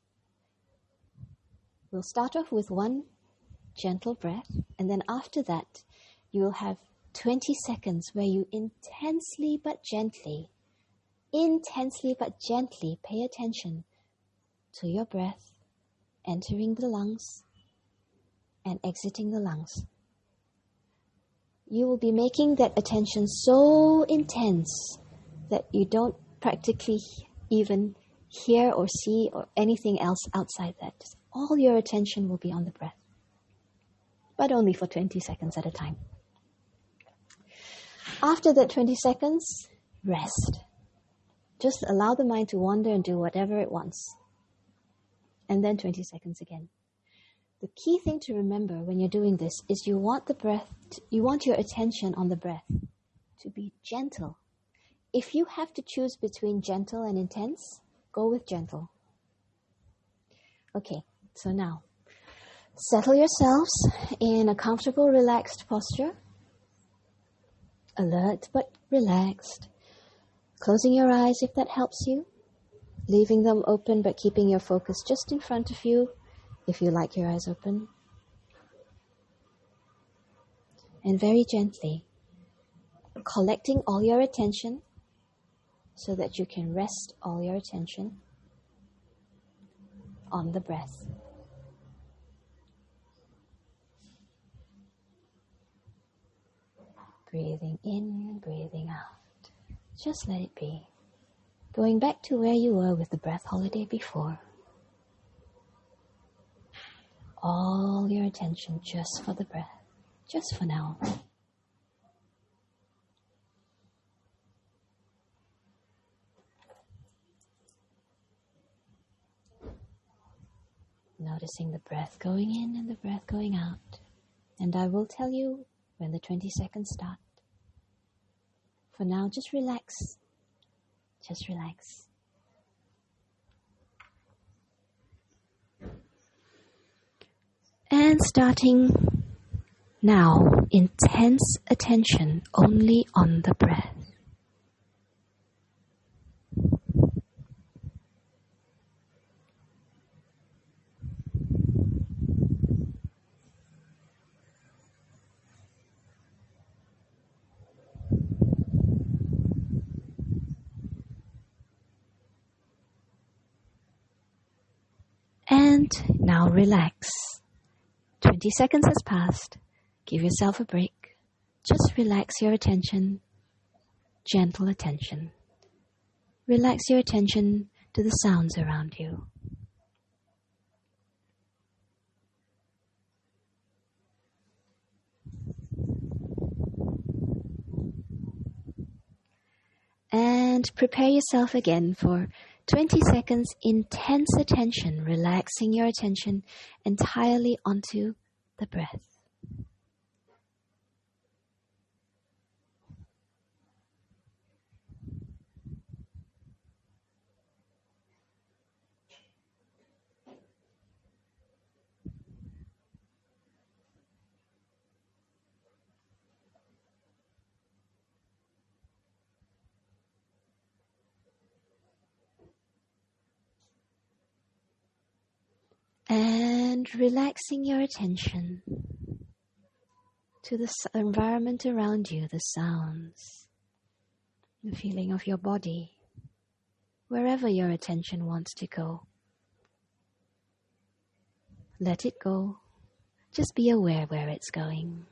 we'll start off with one gentle breath, and then after that, you will have twenty seconds where you intensely but gently, intensely but gently pay attention to your breath entering the lungs and exiting the lungs. You will be making that attention so intense that you don't practically even hear or see or anything else outside that. All your attention will be on the breath, but only for twenty seconds at a time. After that twenty seconds, rest. Just allow the mind to wander and do whatever it wants. And then twenty seconds again. The key thing to remember when you're doing this is you want the breath, to, you want your attention on the breath to be gentle. If you have to choose between gentle and intense, go with gentle. Okay, so now, settle yourselves in a comfortable, relaxed posture. Alert but relaxed. Closing your eyes if that helps you. Leaving them open but keeping your focus just in front of you if you like your eyes open. And very gently, collecting all your attention so that you can rest all your attention on the breath. Breathing in, breathing out. Just let it be. Going back to where you were with the breath holiday before. All your attention just for the breath, just for now. Noticing the breath going in and the breath going out. And I will tell you when the twenty seconds start. For now, just relax. Just relax. And starting now, intense attention only on the breath. And now relax. twenty seconds has passed. Give yourself a break. Just relax your attention. Gentle attention. Relax your attention to the sounds around you. And And prepare yourself again for twenty seconds intense attention, relaxing your attention entirely onto the breath. And relaxing your attention to the environment around you, the sounds, the feeling of your body, wherever your attention wants to go. Let it go. Just be aware where it's going.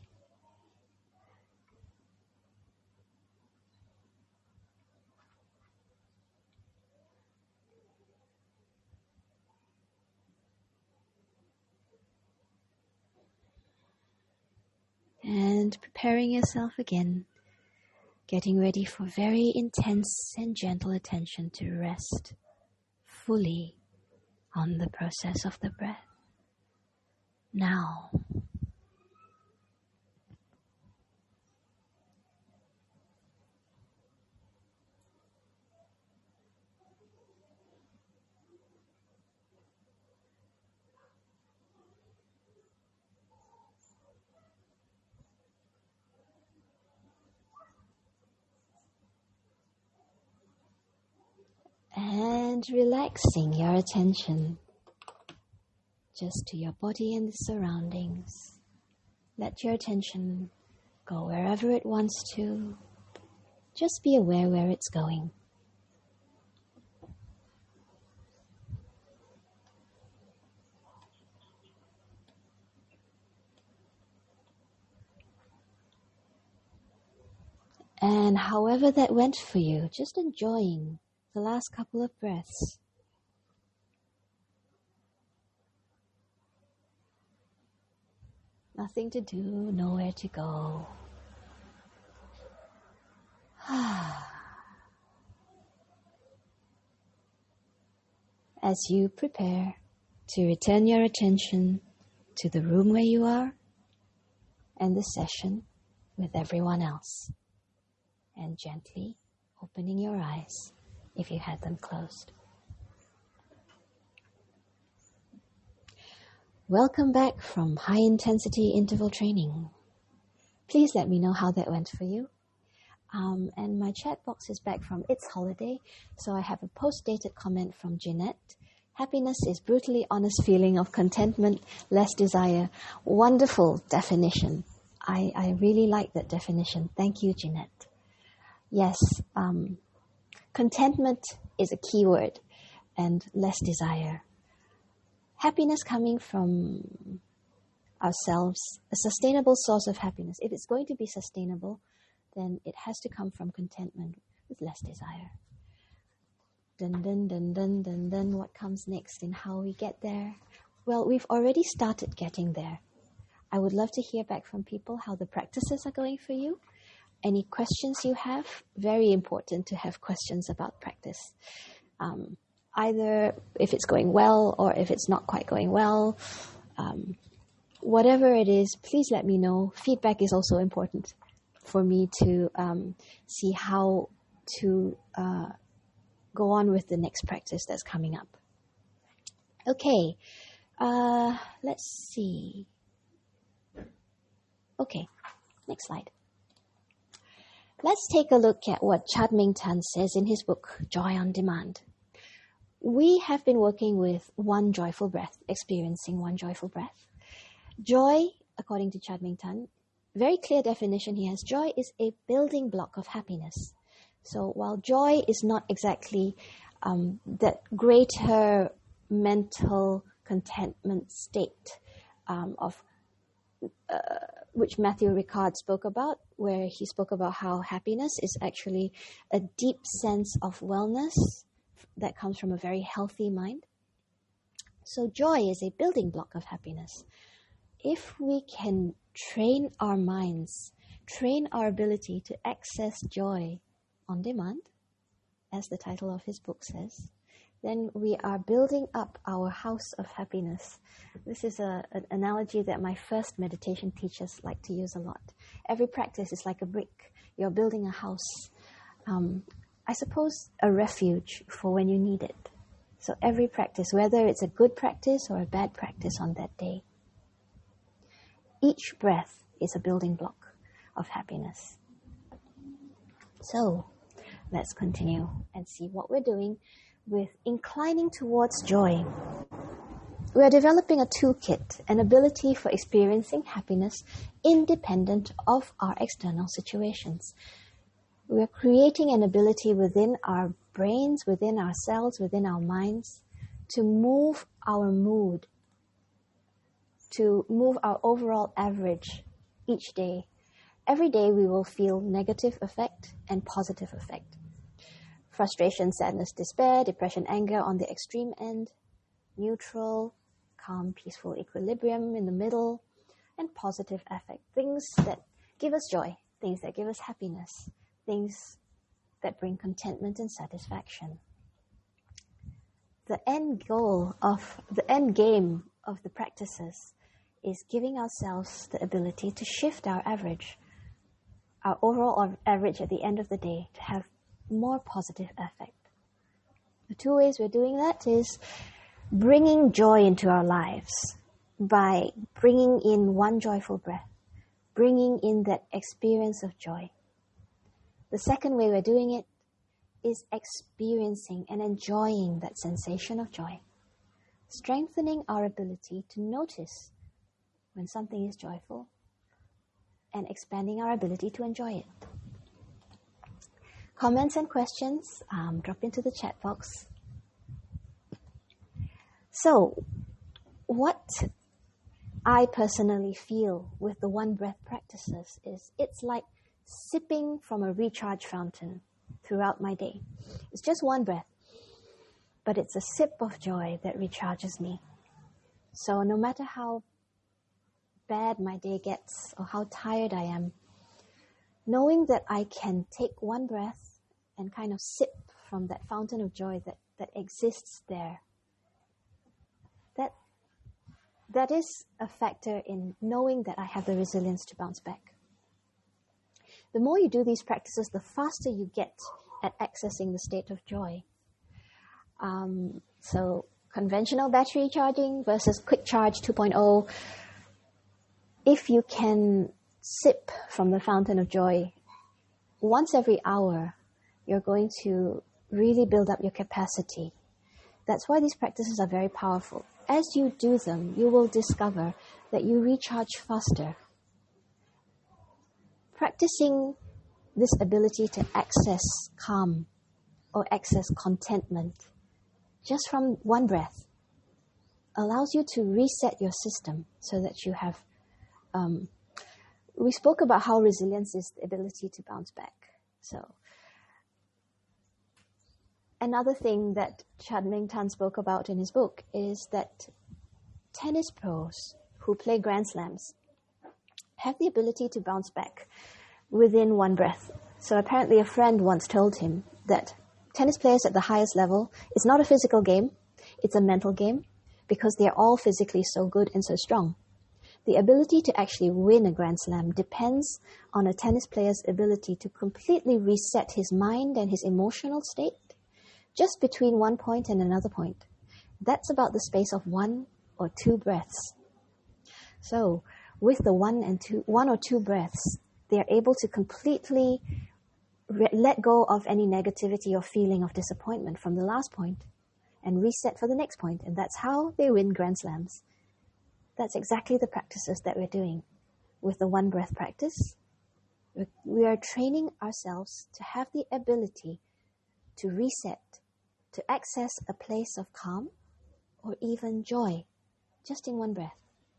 And preparing yourself again, getting ready for very intense and gentle attention to rest fully on the process of the breath. Now, and relaxing your attention just to your body and the surroundings. Let your attention go wherever it wants to. Just be aware where it's going. And however that went for you, just enjoying the last couple of breaths. Nothing to do, nowhere to go. As you prepare to return your attention to the room where you are and the session with everyone else, and gently opening your eyes if you had them closed. Welcome back from high intensity interval training. Please let me know how that went for you. Um, and my chat box is back from its holiday, so I have a post-dated comment from Jeanette. Happiness is brutally honest feeling of contentment, less desire. Wonderful definition. I, I really like that definition. Thank you, Jeanette. Yes, um, contentment is a key word, and less desire. Happiness coming from ourselves, a sustainable source of happiness. If it's going to be sustainable, then it has to come from contentment with less desire. Dun dun dun dun dun dun. What comes next and how we get there? Well, we've already started getting there. I would love to hear back from people how the practices are going for you. Any questions you have? Very important to have questions about practice. Um, either if it's going well or if it's not quite going well. Um, whatever it is, please let me know. Feedback is also important for me to um, see how to uh, go on with the next practice that's coming up. Okay, uh, let's see. Okay, next slide. Let's take a look at what Chad Ming Tan says in his book, Joy on Demand. We have been working with one joyful breath, experiencing one joyful breath. Joy, according to Chad Ming Tan, very clear definition he has, joy is a building block of happiness. So while joy is not exactly um, that greater mental contentment state um, of uh, which Matthew Ricard spoke about, where he spoke about how happiness is actually a deep sense of wellness that comes from a very healthy mind. So joy is a building block of happiness. If we can train our minds, train our ability to access joy on demand, as the title of his book says, then we are building up our house of happiness. This is a, an analogy that my first meditation teachers like to use a lot. Every practice is like a brick. You're building a house. Um, I suppose a refuge for when you need it. So every practice, whether it's a good practice or a bad practice on that day, each breath is a building block of happiness. So let's continue and see what we're doing with inclining towards joy. We are developing a toolkit, an ability for experiencing happiness independent of our external situations. We are creating an ability within our brains, within ourselves, within our minds, to move our mood, to move our overall average each day. Every day we will feel negative effect and positive effect. Frustration, sadness, despair, depression, anger on the extreme end, neutral, calm, peaceful equilibrium in the middle, and positive affect. Things that give us joy, things that give us happiness, things that bring contentment and satisfaction. The end goal of, the end game of the practices is giving ourselves the ability to shift our average, our overall average at the end of the day, to have more positive effect. The two ways we're doing that is bringing joy into our lives by bringing in one joyful breath, bringing in that experience of joy. The second way we're doing it is experiencing and enjoying that sensation of joy, strengthening our ability to notice when something is joyful and expanding our ability to enjoy it. Comments and questions, um, drop into the chat box. So, what I personally feel with the one breath practices is it's like sipping from a recharge fountain throughout my day. It's just one breath, but it's a sip of joy that recharges me. So no matter how bad my day gets or how tired I am, knowing that I can take one breath and kind of sip from that fountain of joy that, that exists there, that that is a factor in knowing that I have the resilience to bounce back. The more you do these practices, the faster you get at accessing the state of joy. Um, so conventional battery charging versus quick charge two point oh. If you can sip from the fountain of joy once every hour, you're going to really build up your capacity. That's why these practices are very powerful. As you do them, you will discover that you recharge faster. Practicing this ability to access calm or access contentment just from one breath allows you to reset your system so that you have um, we spoke about how resilience is the ability to bounce back. So another thing that Chad Ming Tan spoke about in his book is that tennis pros who play Grand Slams have the ability to bounce back within one breath. So apparently a friend once told him that tennis players at the highest level, it's not a physical game, it's a mental game, because they're all physically so good and so strong. The ability to actually win a Grand Slam depends on a tennis player's ability to completely reset his mind and his emotional state just between one point and another point. That's about the space of one or two breaths. So with the one and two, one or two breaths, they are able to completely re- let go of any negativity or feeling of disappointment from the last point and reset for the next point. And that's how they win Grand Slams. That's exactly the practices that we're doing with the one breath practice. We are training ourselves to have the ability to reset, to access a place of calm or even joy, just in one breath.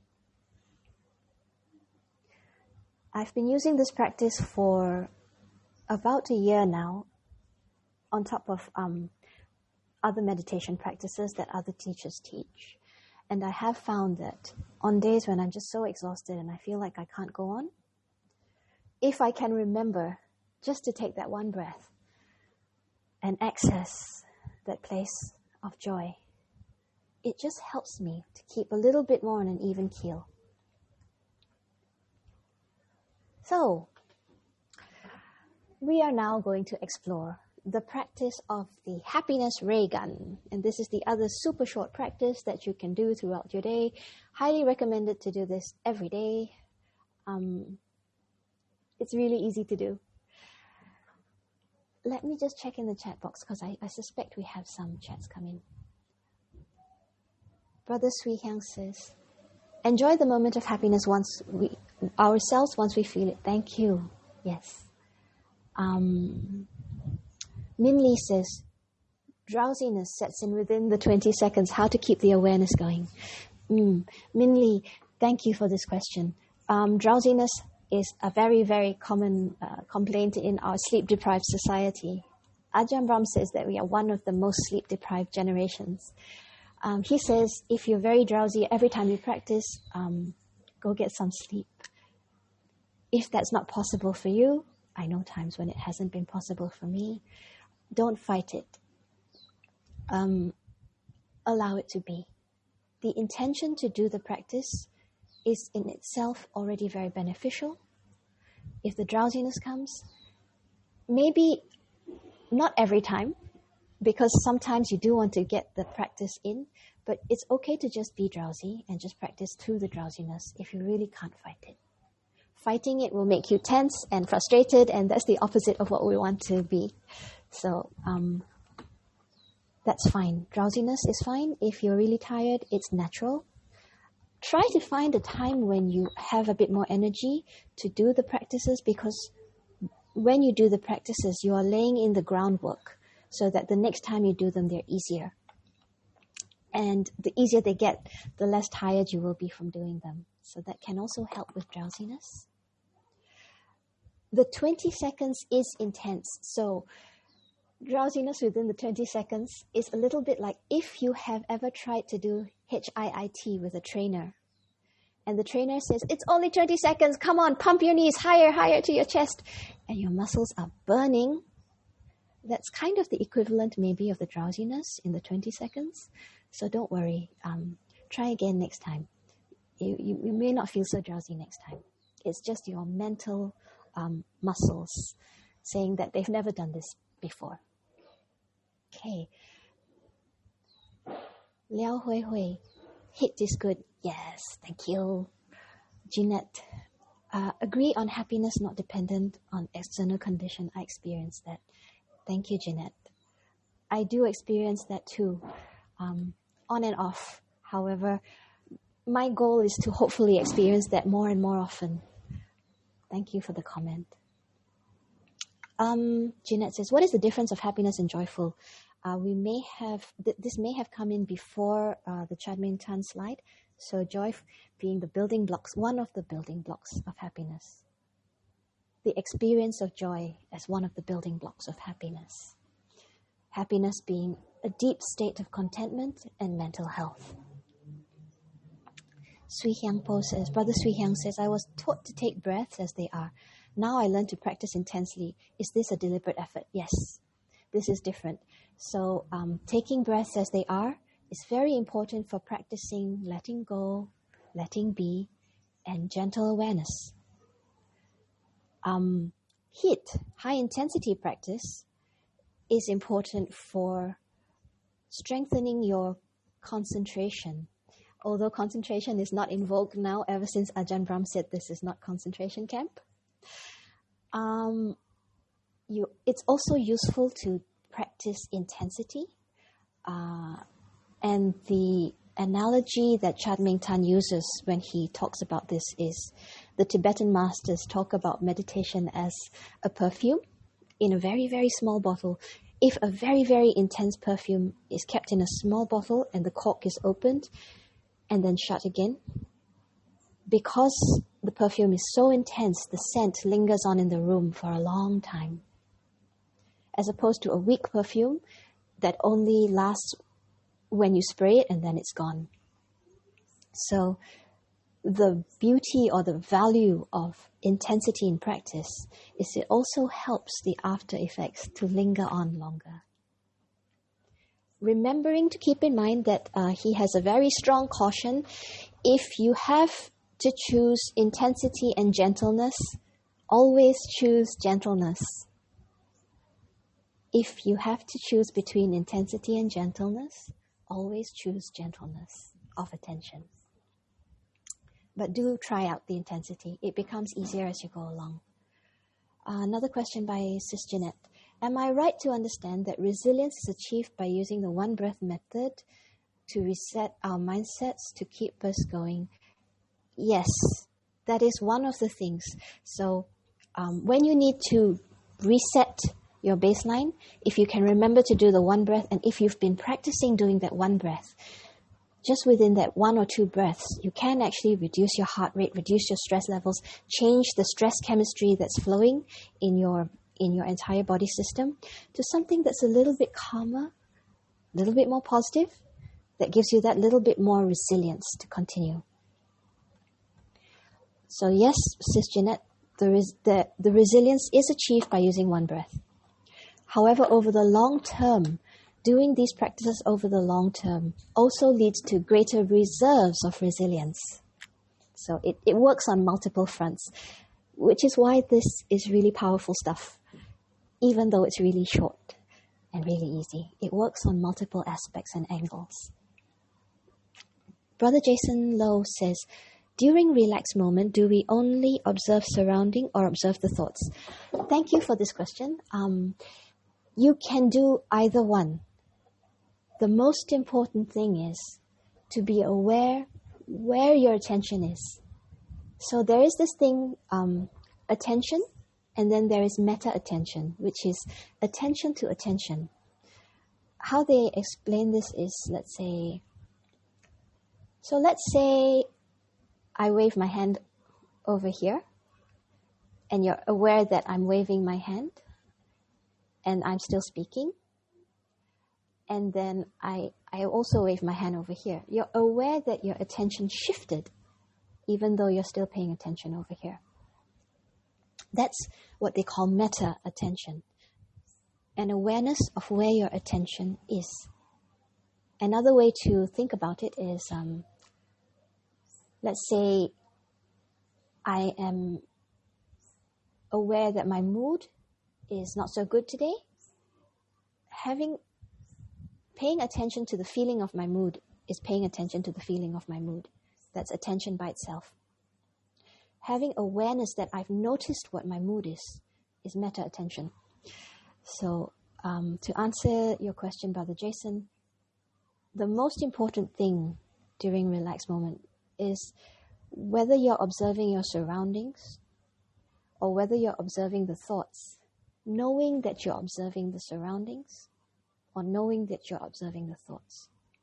I've been using this practice for about a year now, on top of um, other meditation practices that other teachers teach. And I have found that on days when I'm just so exhausted and I feel like I can't go on, if I can remember just to take that one breath and access that place of joy, it just helps me to keep a little bit more on an even keel. So, we are now going to explore the practice of the happiness ray gun. And this is the other super short practice that you can do throughout your day. Highly recommended to do this every day. Um, it's really easy to do. Let me just check in the chat box because I, I suspect we have some chats coming. Brother Sui Hyang says, enjoy the moment of happiness once we ourselves once we feel it. Thank you. Yes. Um, Min Lee says, drowsiness sets in within the twenty seconds. How to keep the awareness going? Mm. Min Lee, thank you for this question. Um, drowsiness is a very, very common uh, complaint in our sleep-deprived society. Ajahn Brahm says that we are one of the most sleep-deprived generations. Um, he says, if you're very drowsy every time you practice, um, go get some sleep. If that's not possible for you, I know times when it hasn't been possible for me, don't fight it. Um, allow it to be. The intention to do the practice is in itself already very beneficial. If the drowsiness comes, maybe not every time, because sometimes you do want to get the practice in, but it's okay to just be drowsy and just practice through the drowsiness if you really can't fight it. Fighting it will make you tense and frustrated, and that's the opposite of what we want to be. So um, that's fine. Drowsiness is fine. If you're really tired, it's natural. Try to find a time when you have a bit more energy to do the practices, because when you do the practices, you are laying in the groundwork so that the next time you do them, they're easier. And the easier they get, the less tired you will be from doing them. So that can also help with drowsiness. The twenty seconds is intense. So drowsiness within the twenty seconds is a little bit like if you have ever tried to do H I I T with a trainer. And the trainer says, it's only twenty seconds. Come on, pump your knees higher, higher to your chest. And your muscles are burning. That's kind of the equivalent maybe of the drowsiness in the twenty seconds. So don't worry. Um, try again next time. You, you, you may not feel so drowsy next time. It's just your mental um, muscles saying that they've never done this before. Okay. Liao Hui Hui, hit this good. Yes, thank you. Jeanette, uh, agree on happiness not dependent on external condition. I experienced that. Thank you, Jeanette. I do experience that too, um, on and off. However, my goal is to hopefully experience that more and more often. Thank you for the comment. Um, Jeanette says, what is the difference of happiness and joyful? Uh, we may have, th- this may have come in before uh, the Chad Ming Tan slide. So joy being the building blocks, one of the building blocks of happiness. The experience of joy as one of the building blocks of happiness. Happiness being a deep state of contentment and mental health. Sui Hyang Po says, Brother Sui Hyang says, I was taught to take breaths as they are. Now I learn to practice intensely. Is this a deliberate effort? Yes, this is different. So um, taking breaths as they are is very important for practicing letting go, letting be, and gentle awareness. Um, HIIT, high intensity practice, is important for strengthening your concentration. Although concentration is not in vogue now, ever since Ajahn Brahm said this is not concentration camp. Um, you, it's also useful to practice intensity. Uh, and the analogy that Chad Ming Tan uses when he talks about this is the Tibetan masters talk about meditation as a perfume in a very, very small bottle. If a very, very intense perfume is kept in a small bottle and the cork is opened and then shut again, because the perfume is so intense, the scent lingers on in the room for a long time. As opposed to a weak perfume that only lasts when you spray it and then it's gone. So the beauty or the value of intensity in practice is it also helps the after effects to linger on longer. remembering to keep in mind that uh, he has a very strong caution. If you have to choose intensity and gentleness, always choose gentleness. If you have to choose between intensity and gentleness, always choose gentleness of attention. But do try out the intensity. It becomes easier as you go along. Uh, another question by Sis Jeanette. Am I right to understand that resilience is achieved by using the one breath method to reset our mindsets to keep us going? Yes, that is one of the things. So um, when you need to reset your baseline, if you can remember to do the one breath, and if you've been practicing doing that one breath, just within that one or two breaths, you can actually reduce your heart rate, reduce your stress levels, change the stress chemistry that's flowing in your in your entire body system to something that's a little bit calmer, a little bit more positive, that gives you that little bit more resilience to continue. So yes, Sis Jeanette, the, res- the, the resilience is achieved by using one breath. However, over the long term, doing these practices over the long term also leads to greater reserves of resilience. So it, it works on multiple fronts, which is why this is really powerful stuff. Even though it's really short and really easy, it works on multiple aspects and angles. Brother Jason Lowe says, during relaxed moment, do we only observe surrounding or observe the thoughts? Thank you for this question. Um, you can do either one. The most important thing is to be aware where your attention is. So there is this thing, um, attention, and then there is meta-attention, which is attention to attention. How they explain this is, let's say, so let's say I wave my hand over here, and you're aware that I'm waving my hand, and I'm still speaking, and then I, I also wave my hand over here. You're aware that your attention shifted, even though you're still paying attention over here. That's what they call meta-attention, an awareness of where your attention is. Another way to think about it is, um, let's say I am aware that my mood is not so good today. Having, paying attention to the feeling of my mood is paying attention to the feeling of my mood. That's attention by itself. Having awareness that I've noticed what my mood is, is meta-attention. So um, to answer your question, Brother Jason, the most important thing during relaxed moment is whether you're observing your surroundings or whether you're observing the thoughts, knowing that you're observing the surroundings or knowing that you're observing the thoughts.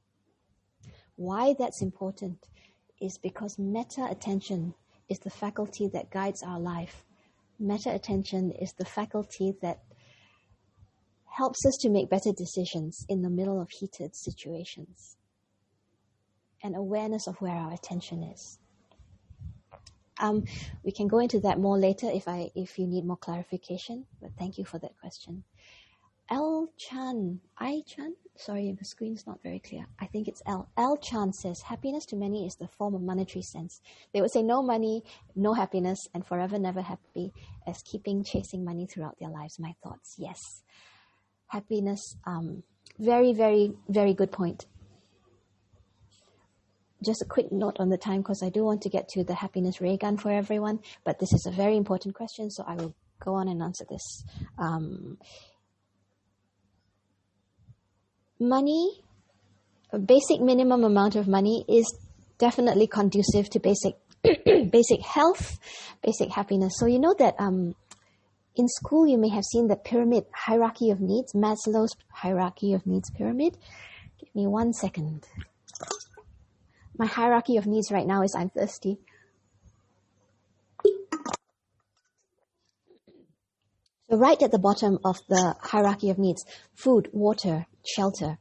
Why that's important is because meta-attention is the faculty that guides our life. Meta-attention is the faculty that helps us to make better decisions in the middle of heated situations. And awareness of where our attention is. Um, we can go into that more later if I if you need more clarification, but thank you for that question. L Chan, I Chan, sorry, the screen's not very clear. I think it's L. L Chan says, happiness to many is the form of monetary sense. They would say no money, no happiness, and forever never happy, as keeping chasing money throughout their lives. My thoughts, yes. Happiness, um, very, very, very good point. Just a quick note on the time, because I do want to get to the happiness ray gun for everyone, but this is a very important question, so I will go on and answer this. Um, money, a basic minimum amount of money is definitely conducive to basic basic health, basic happiness. So you know that um, in school you may have seen the pyramid, hierarchy of needs, Maslow's hierarchy of needs pyramid. Give me one second. My hierarchy of needs right now is I'm thirsty. So right at the bottom of the hierarchy of needs, food, water, shelter.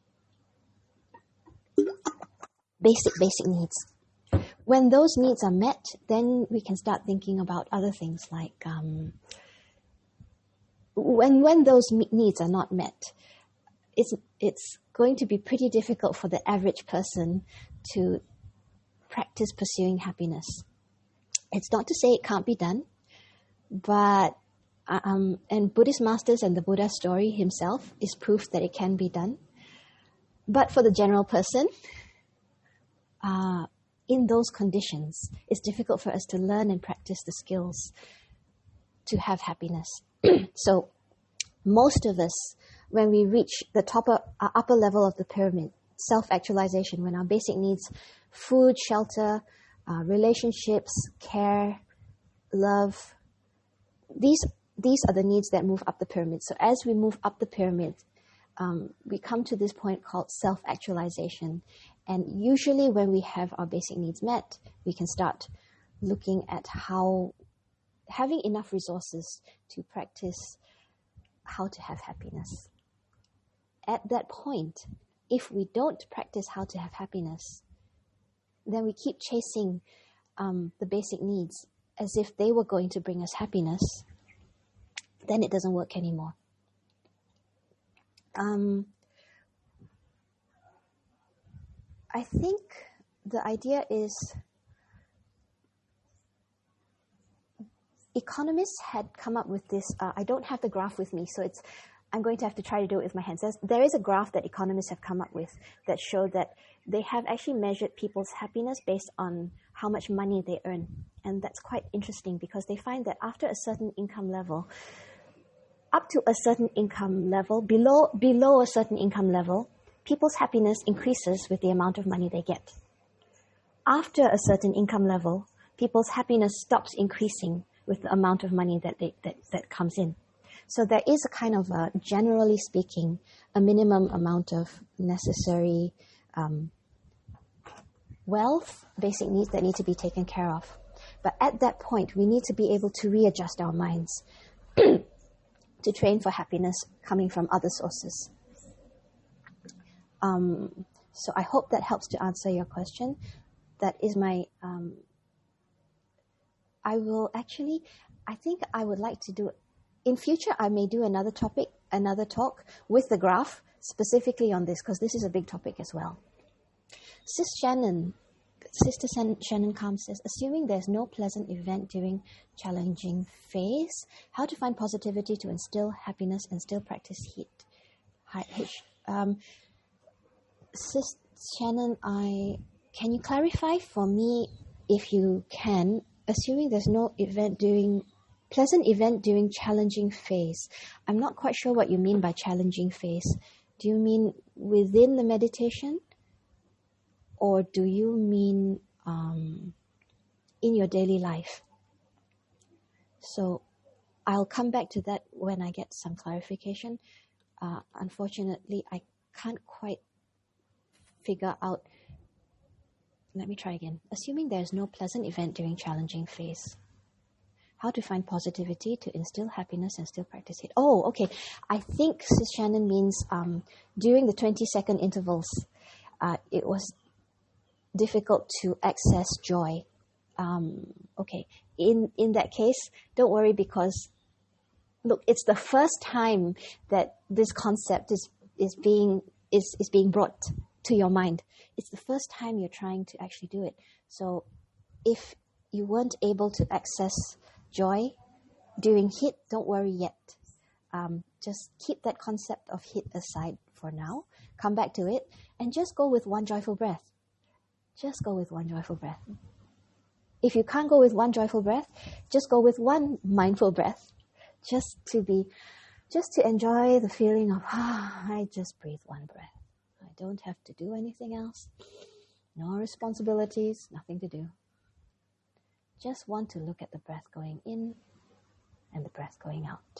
Basic, basic needs. When those needs are met, then we can start thinking about other things like um, when when those needs are not met, it's it's going to be pretty difficult for the average person to practice pursuing happiness. It's not to say it can't be done, but um, and Buddhist masters and the Buddha story himself is proof that it can be done. But for the general person, uh, in those conditions, it's difficult for us to learn and practice the skills to have happiness. So most of us, when we reach the top of, uh, upper level of the pyramid, self-actualization, when our basic needs, food, shelter, uh, relationships, care, love, these these are the needs that move up the pyramid. So as we move up the pyramid, um, we come to this point called self-actualization. And usually when we have our basic needs met, we can start looking at how having enough resources to practice how to have happiness. At that point, if we don't practice how to have happiness, then we keep chasing um, the basic needs as if they were going to bring us happiness, then it doesn't work anymore. Um, I think the idea is economists had come up with this. Uh, I don't have the graph with me, so it's I'm going to have to try to do it with my hands. There's, there is a graph that economists have come up with that show that they have actually measured people's happiness based on how much money they earn. And that's quite interesting because they find that after a certain income level, up to a certain income level, below below a certain income level, people's happiness increases with the amount of money they get. After a certain income level, people's happiness stops increasing with the amount of money that they, that, that comes in. So there is a kind of, a, generally speaking, a minimum amount of necessary um, wealth, basic needs that need to be taken care of. But at that point, we need to be able to readjust our minds to train for happiness coming from other sources. Um, so I hope that helps to answer your question. That is my... Um, I will actually... I think I would like to do... In future, I may do another topic, another talk with the graph specifically on this, because this is a big topic as well. Sis Shannon, Sister Shannon Calm says, assuming there's no pleasant event during challenging phase, how to find positivity to instill happiness and still practice heat? Um, Sis Shannon, I can you clarify for me, if you can, assuming there's no event during pleasant event during challenging phase. I'm not quite sure what you mean by challenging phase. Do you mean within the meditation? Or do you mean um, in your daily life? So I'll come back to that when I get some clarification. Uh, unfortunately, I can't quite figure out. Let me try again. Assuming there's no pleasant event during challenging phase. How to find positivity to instill happiness and still practice it. Oh, okay. I think Sis Shannon means um, during the twenty second intervals, uh, it was difficult to access joy. Um, okay. In, in that case, don't worry because, look, it's the first time that this concept is, is being, is, is being brought to your mind. It's the first time you're trying to actually do it. So if you weren't able to access joy during HIIT, don't worry yet. Um, just keep that concept of HIIT aside for now. Come back to it and just go with one joyful breath. Just go with one joyful breath. If you can't go with one joyful breath, just go with one mindful breath. Just to be, just to enjoy the feeling of, ah, I just breathe one breath. I don't have to do anything else. No responsibilities, nothing to do. Just want to look at the breath going in and the breath going out.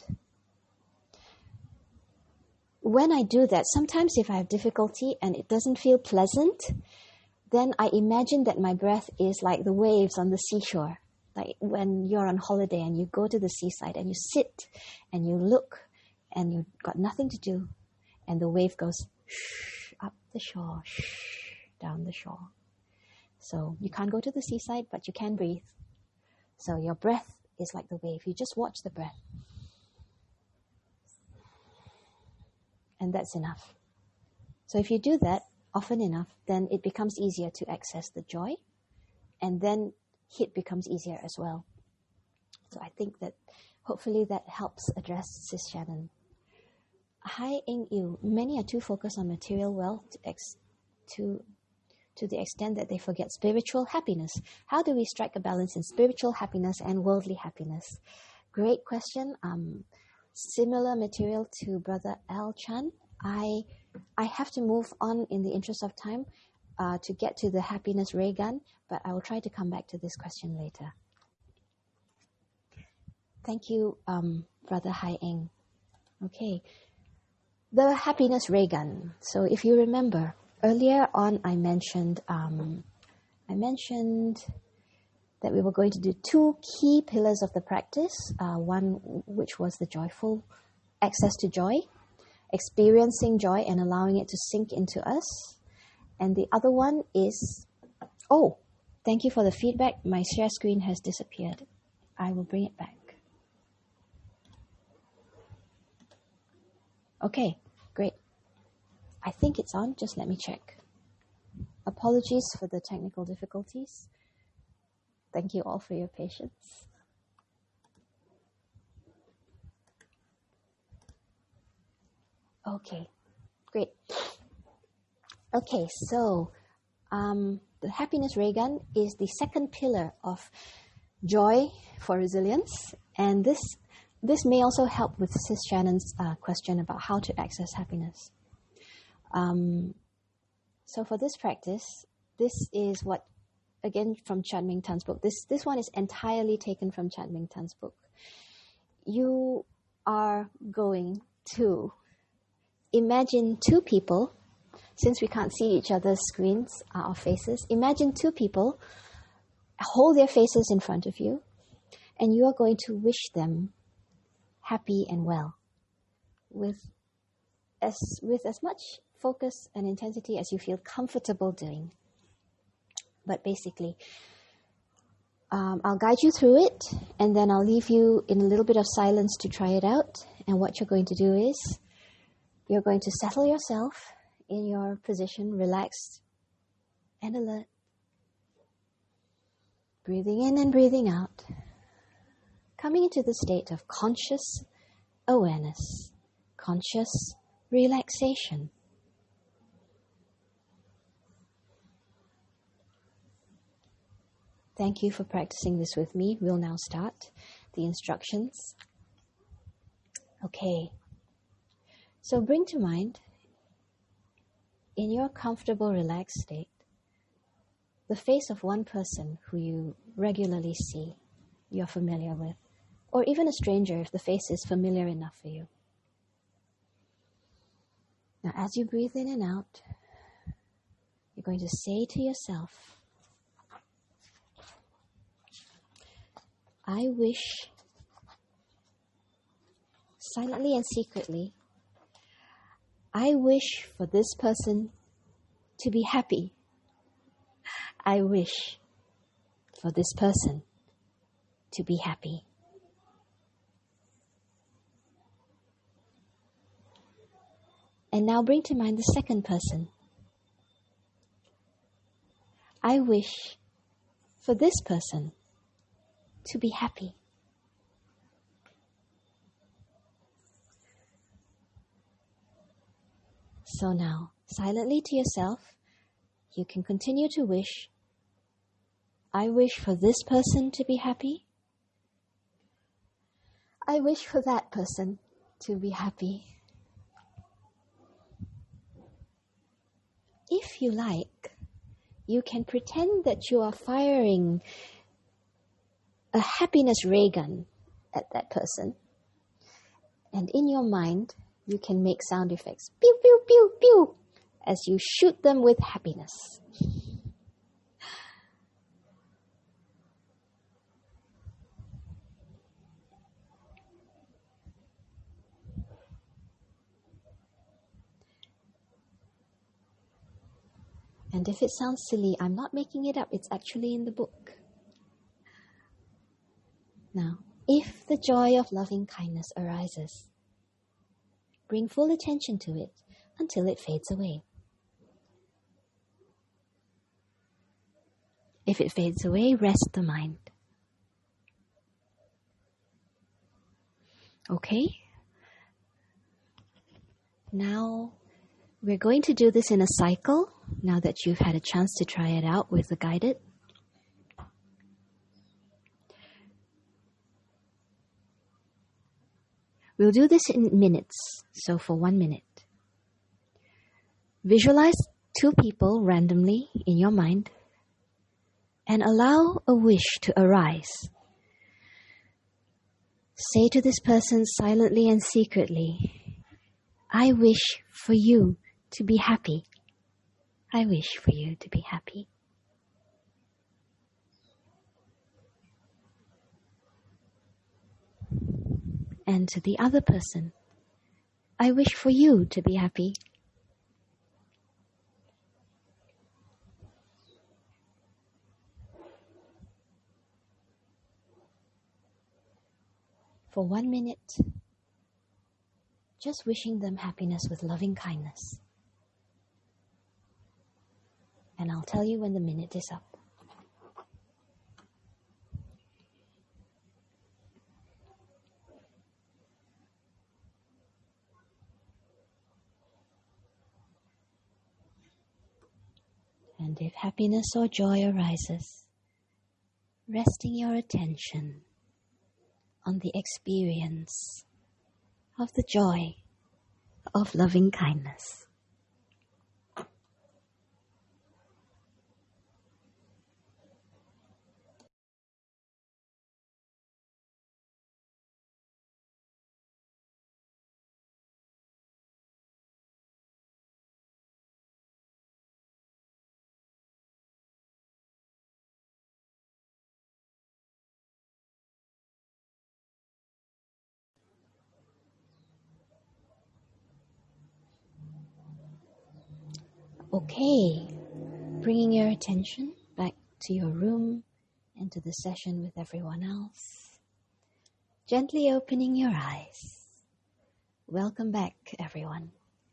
When I do that, sometimes if I have difficulty and it doesn't feel pleasant, then I imagine that my breath is like the waves on the seashore. Like when you're on holiday and you go to the seaside and you sit and you look and you've got nothing to do and the wave goes shh, up the shore, shh, down the shore. So you can't go to the seaside, but you can breathe. So your breath is like the wave. You just watch the breath. And that's enough. So if you do that often enough, then it becomes easier to access the joy, and then hit becomes easier as well. So I think that hopefully that helps address Sis Shannon. Hi, Eng Yu. Many are too focused on material wealth to, ex- to, to the extent that they forget spiritual happiness. How do we strike a balance in spiritual happiness and worldly happiness? Great question. Um, similar material to Brother Al Chan. I I have to move on in the interest of time uh, to get to the happiness ray gun, but I will try to come back to this question later. Thank you, um, Brother Hai Eng. Okay, the happiness ray gun. So if you remember, earlier on I mentioned um, I mentioned that we were going to do two key pillars of the practice. Uh, one which was the joyful access to joy, experiencing joy and allowing it to sink into us. And the other one is, oh, thank you for the feedback. My share screen has disappeared. I will bring it back. Okay, great. I think it's on. Just let me check. Apologies for the technical difficulties. Thank you all for your patience. Okay, great. Okay, so um, the happiness ray gun is the second pillar of joy for resilience, and this this may also help with Sis Shannon's uh, question about how to access happiness. Um, so for this practice, this is what, again, from Chan Ming Tan's book. This this one is entirely taken from Chan Ming Tan's book. You are going to imagine two people, since we can't see each other's screens, uh, our faces. Imagine two people, hold their faces in front of you, and you are going to wish them happy and well, with as with as much focus and intensity as you feel comfortable doing. But basically, um, I'll guide you through it, and then I'll leave you in a little bit of silence to try it out. And what you're going to do is, you're going to settle yourself in your position, relaxed and alert. Breathing in and breathing out. Coming into the state of conscious awareness, conscious relaxation. Thank you for practicing this with me. We'll now start the instructions. Okay. So bring to mind, in your comfortable, relaxed state, the face of one person who you regularly see, you're familiar with, or even a stranger if the face is familiar enough for you. Now, as you breathe in and out, you're going to say to yourself, I wish, silently and secretly, I wish for this person to be happy. I wish for this person to be happy. And now bring to mind the second person. I wish for this person to be happy. So now, silently to yourself, you can continue to wish, I wish for this person to be happy. I wish for that person to be happy. If you like, you can pretend that you are firing a happiness ray gun at that person. And in your mind, you can make sound effects. Pew, pew, pew, pew, as you shoot them with happiness. And if it sounds silly, I'm not making it up. It's actually in the book. Now, if the joy of loving kindness arises, bring full attention to it until it fades away. If it fades away, rest the mind. Okay? Now, we're going to do this in a cycle, now that you've had a chance to try it out with the guided. We'll do this in minutes, so for one minute. Visualize two people randomly in your mind and allow a wish to arise. Say to this person silently and secretly, I wish for you to be happy. I wish for you to be happy. And to the other person, I wish for you to be happy. For one minute, just wishing them happiness with loving kindness. And I'll tell you when the minute is up. And if happiness or joy arises, resting your attention on the experience of the joy of loving kindness. Okay, bringing your attention back to your room and to the session with everyone else. Gently opening your eyes. Welcome back, everyone.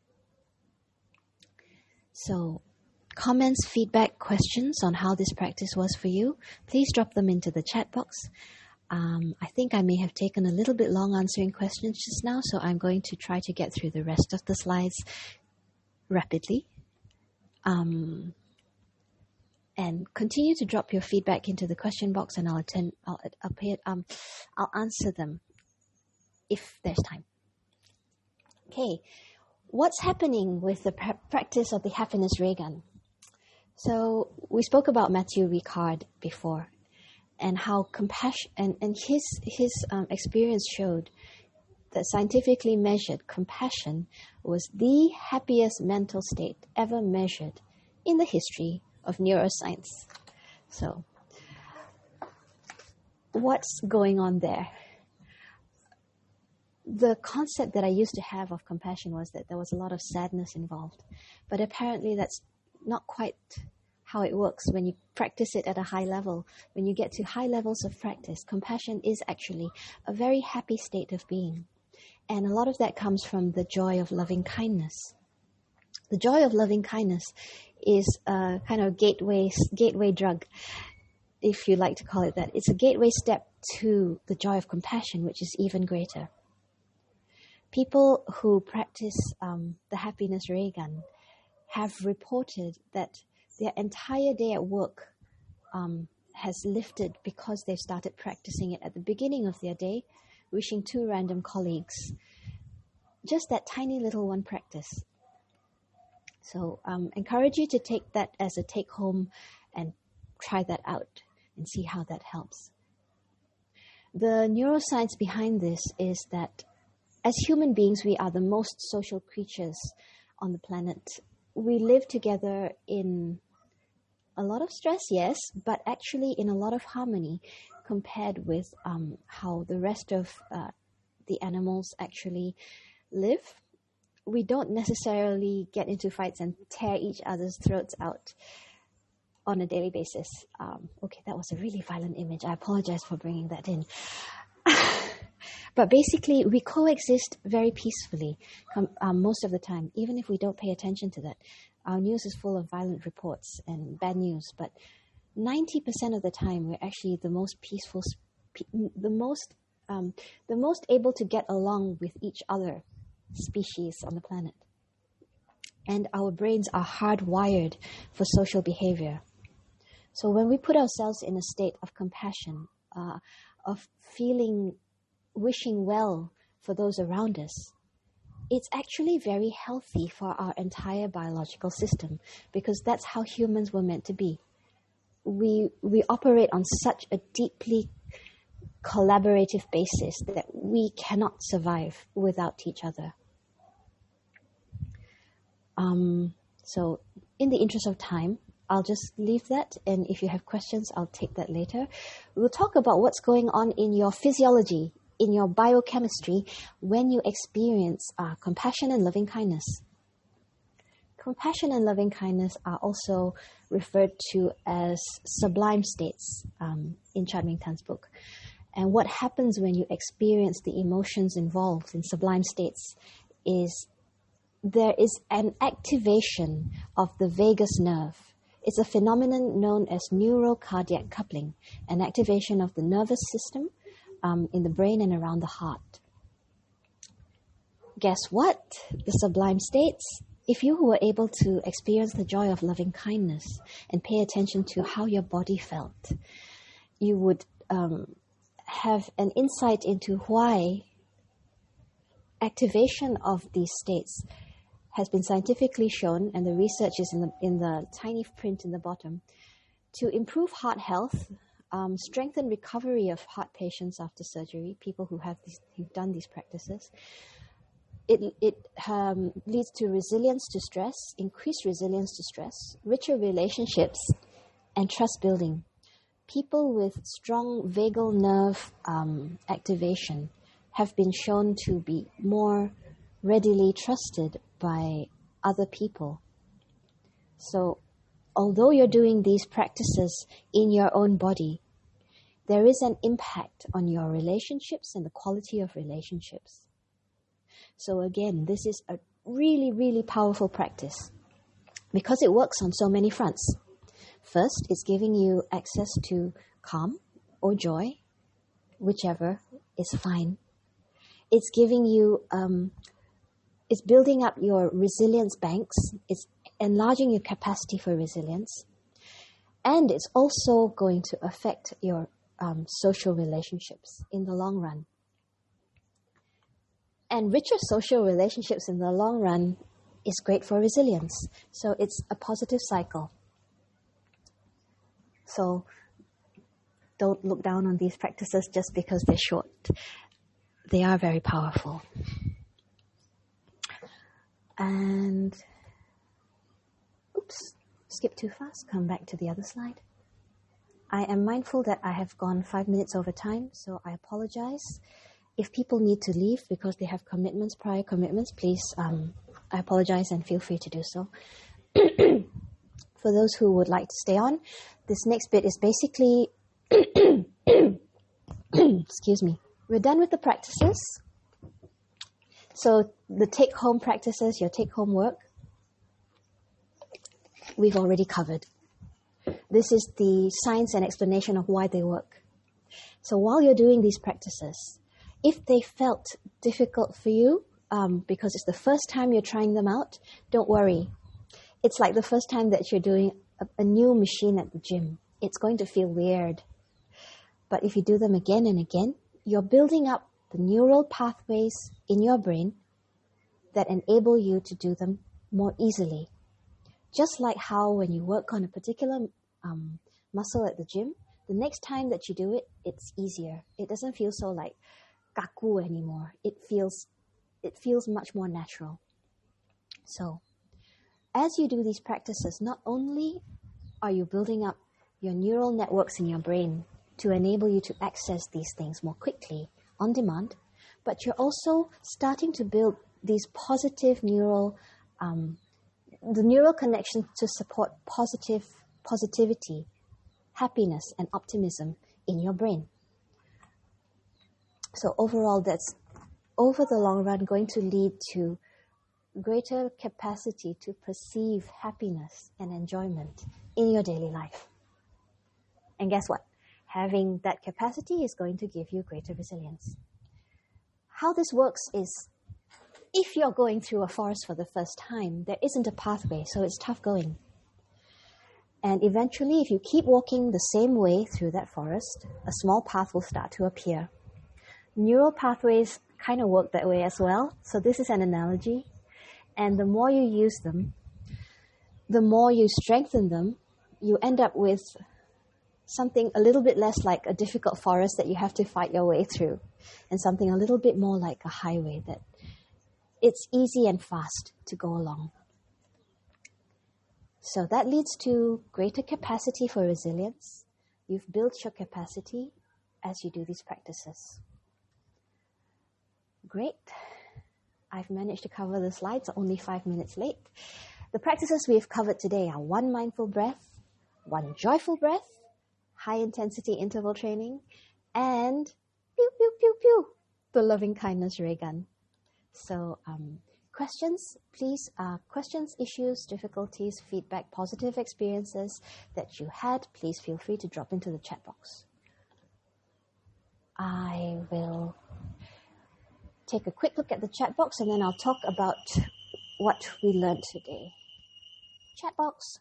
So, comments, feedback, questions on how this practice was for you, please drop them into the chat box. Um, I think I may have taken a little bit long answering questions just now, so I'm going to try to get through the rest of the slides rapidly. Um, and continue to drop your feedback into the question box, and I'll attend. I'll, I'll pay it. Um, I'll answer them if there's time. Okay, what's happening with the pra- practice of the happiness ray gun? So we spoke about Matthew Ricard before, and how compassion and and his his um, experience showed that scientifically measured, compassion was the happiest mental state ever measured in the history of neuroscience. So, what's going on there? The concept that I used to have of compassion was that there was a lot of sadness involved, but apparently that's not quite how it works when you practice it at a high level. When you get to high levels of practice, compassion is actually a very happy state of being. And a lot of that comes from the joy of loving kindness. The joy of loving kindness is a kind of gateway gateway drug, if you like to call it that. It's a gateway step to the joy of compassion, which is even greater. People who practice um, the happiness ray gun have reported that their entire day at work um, has lifted because they've started practicing it at the beginning of their day, wishing two random colleagues just that tiny little one practice. So um, encourage you to take that as a take home and try that out and see how that helps. The neuroscience behind this is that as human beings, we are the most social creatures on the planet. We live together in a lot of stress, yes, but actually in a lot of harmony compared with um, how the rest of uh, the animals actually live. We don't necessarily get into fights and tear each other's throats out on a daily basis. Um, okay, that was a really violent image. I apologize for bringing that in. But basically, we coexist very peacefully com- um, most of the time, even if we don't pay attention to that. Our news is full of violent reports and bad news, but ninety percent of the time, we're actually the most peaceful, spe- the most, um, the most able to get along with each other species on the planet. And our brains are hardwired for social behavior. So when we put ourselves in a state of compassion, uh, of feeling, wishing well for those around us, it's actually very healthy for our entire biological system, because that's how humans were meant to be. We we operate on such a deeply collaborative basis that we cannot survive without each other. Um, so in the interest of time, I'll just leave that, and if you have questions, I'll take that later. We'll talk about what's going on in your physiology, in your biochemistry, when you experience uh, compassion and loving kindness. Compassion and loving kindness are also referred to as sublime states um, in Chade Ming Tan's book. And what happens when you experience the emotions involved in sublime states is there is an activation of the vagus nerve. It's a phenomenon known as neurocardiac coupling, an activation of the nervous system um, in the brain and around the heart. Guess what? The sublime states, if you were able to experience the joy of loving kindness and pay attention to how your body felt, you would um, have an insight into why activation of these states has been scientifically shown, and the research is in the, in the tiny print in the bottom, to improve heart health, um, strengthen recovery of heart patients after surgery, people who have these, who've done these practices. It, it um, leads to resilience to stress, increased resilience to stress, richer relationships, and trust building. People with strong vagal nerve um, activation have been shown to be more readily trusted by other people. So, although you're doing these practices in your own body, there is an impact on your relationships and the quality of relationships. So again, this is a really, really powerful practice because it works on so many fronts. First, it's giving you access to calm or joy, whichever is fine. It's giving you um, It's building up your resilience banks. It's enlarging your capacity for resilience. And it's also going to affect your um, social relationships in the long run. And richer social relationships in the long run is great for resilience. So it's a positive cycle. So don't look down on these practices just because they're short. They are very powerful. And, oops, skip too fast, come back to the other slide. I am mindful that I have gone five minutes over time, so I apologize. If people need to leave because they have commitments, prior commitments, please, um, I apologize and feel free to do so. For those who would like to stay on, this next bit is basically, excuse me, we're done with the practices. So the take-home practices, your take-home work, we've already covered. This is the science and explanation of why they work. So while you're doing these practices, if they felt difficult for you, um, because it's the first time you're trying them out, don't worry. It's like the first time that you're doing a, a new machine at the gym. It's going to feel weird. But if you do them again and again, you're building up the neural pathways in your brain that enable you to do them more easily. Just like how when you work on a particular um, muscle at the gym, the next time that you do it, it's easier. It doesn't feel so like kaku anymore. It feels, it feels much more natural. So, as you do these practices, not only are you building up your neural networks in your brain to enable you to access these things more quickly, on demand, but you're also starting to build these positive neural, um, the neural connections to support positive positivity, happiness, and optimism in your brain. So overall, that's over the long run going to lead to greater capacity to perceive happiness and enjoyment in your daily life. And guess what? Having that capacity is going to give you greater resilience. How this works is, if you're going through a forest for the first time, there isn't a pathway, so it's tough going. And eventually, if you keep walking the same way through that forest, a small path will start to appear. Neural pathways kind of work that way as well. So this is an analogy. And the more you use them, the more you strengthen them, you end up with something a little bit less like a difficult forest that you have to fight your way through, and something a little bit more like a highway that it's easy and fast to go along. So that leads to greater capacity for resilience. You've built your capacity as you do these practices. Great. I've managed to cover the slides, only five minutes late. The practices we've covered today are one mindful breath, one joyful breath, high intensity interval training, and pew, pew, pew, pew, the loving kindness ray gun. So um, questions, please, uh, questions, issues, difficulties, feedback, positive experiences that you had, please feel free to drop into the chat box. I will take a quick look at the chat box and then I'll talk about what we learned today. Chat box.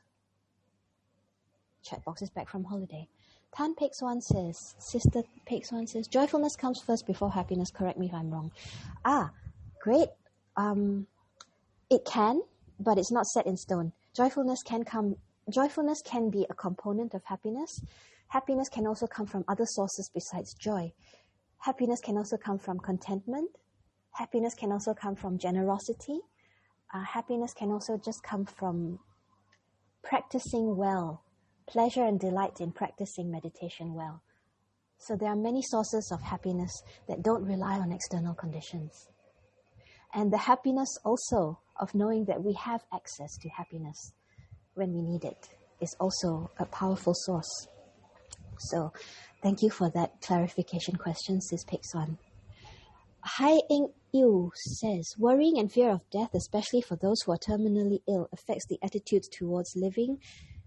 Chat box is back from holiday. Tan Peik Swan says, Sister Peik Swan says, joyfulness comes first before happiness. Correct me if I'm wrong. Ah, great. Um, it can, but it's not set in stone. Joyfulness can come. Joyfulness can be a component of happiness. Happiness can also come from other sources besides joy. Happiness can also come from contentment. Happiness can also come from generosity. Uh, happiness can also just come from practicing well. Pleasure and delight in practicing meditation well. So there are many sources of happiness that don't rely on external conditions. And the happiness also of knowing that we have access to happiness when we need it is also a powerful source. So thank you for that clarification question, Sis Peik Swan. Hai Eng Yu says, worrying and fear of death, especially for those who are terminally ill, affects the attitudes towards living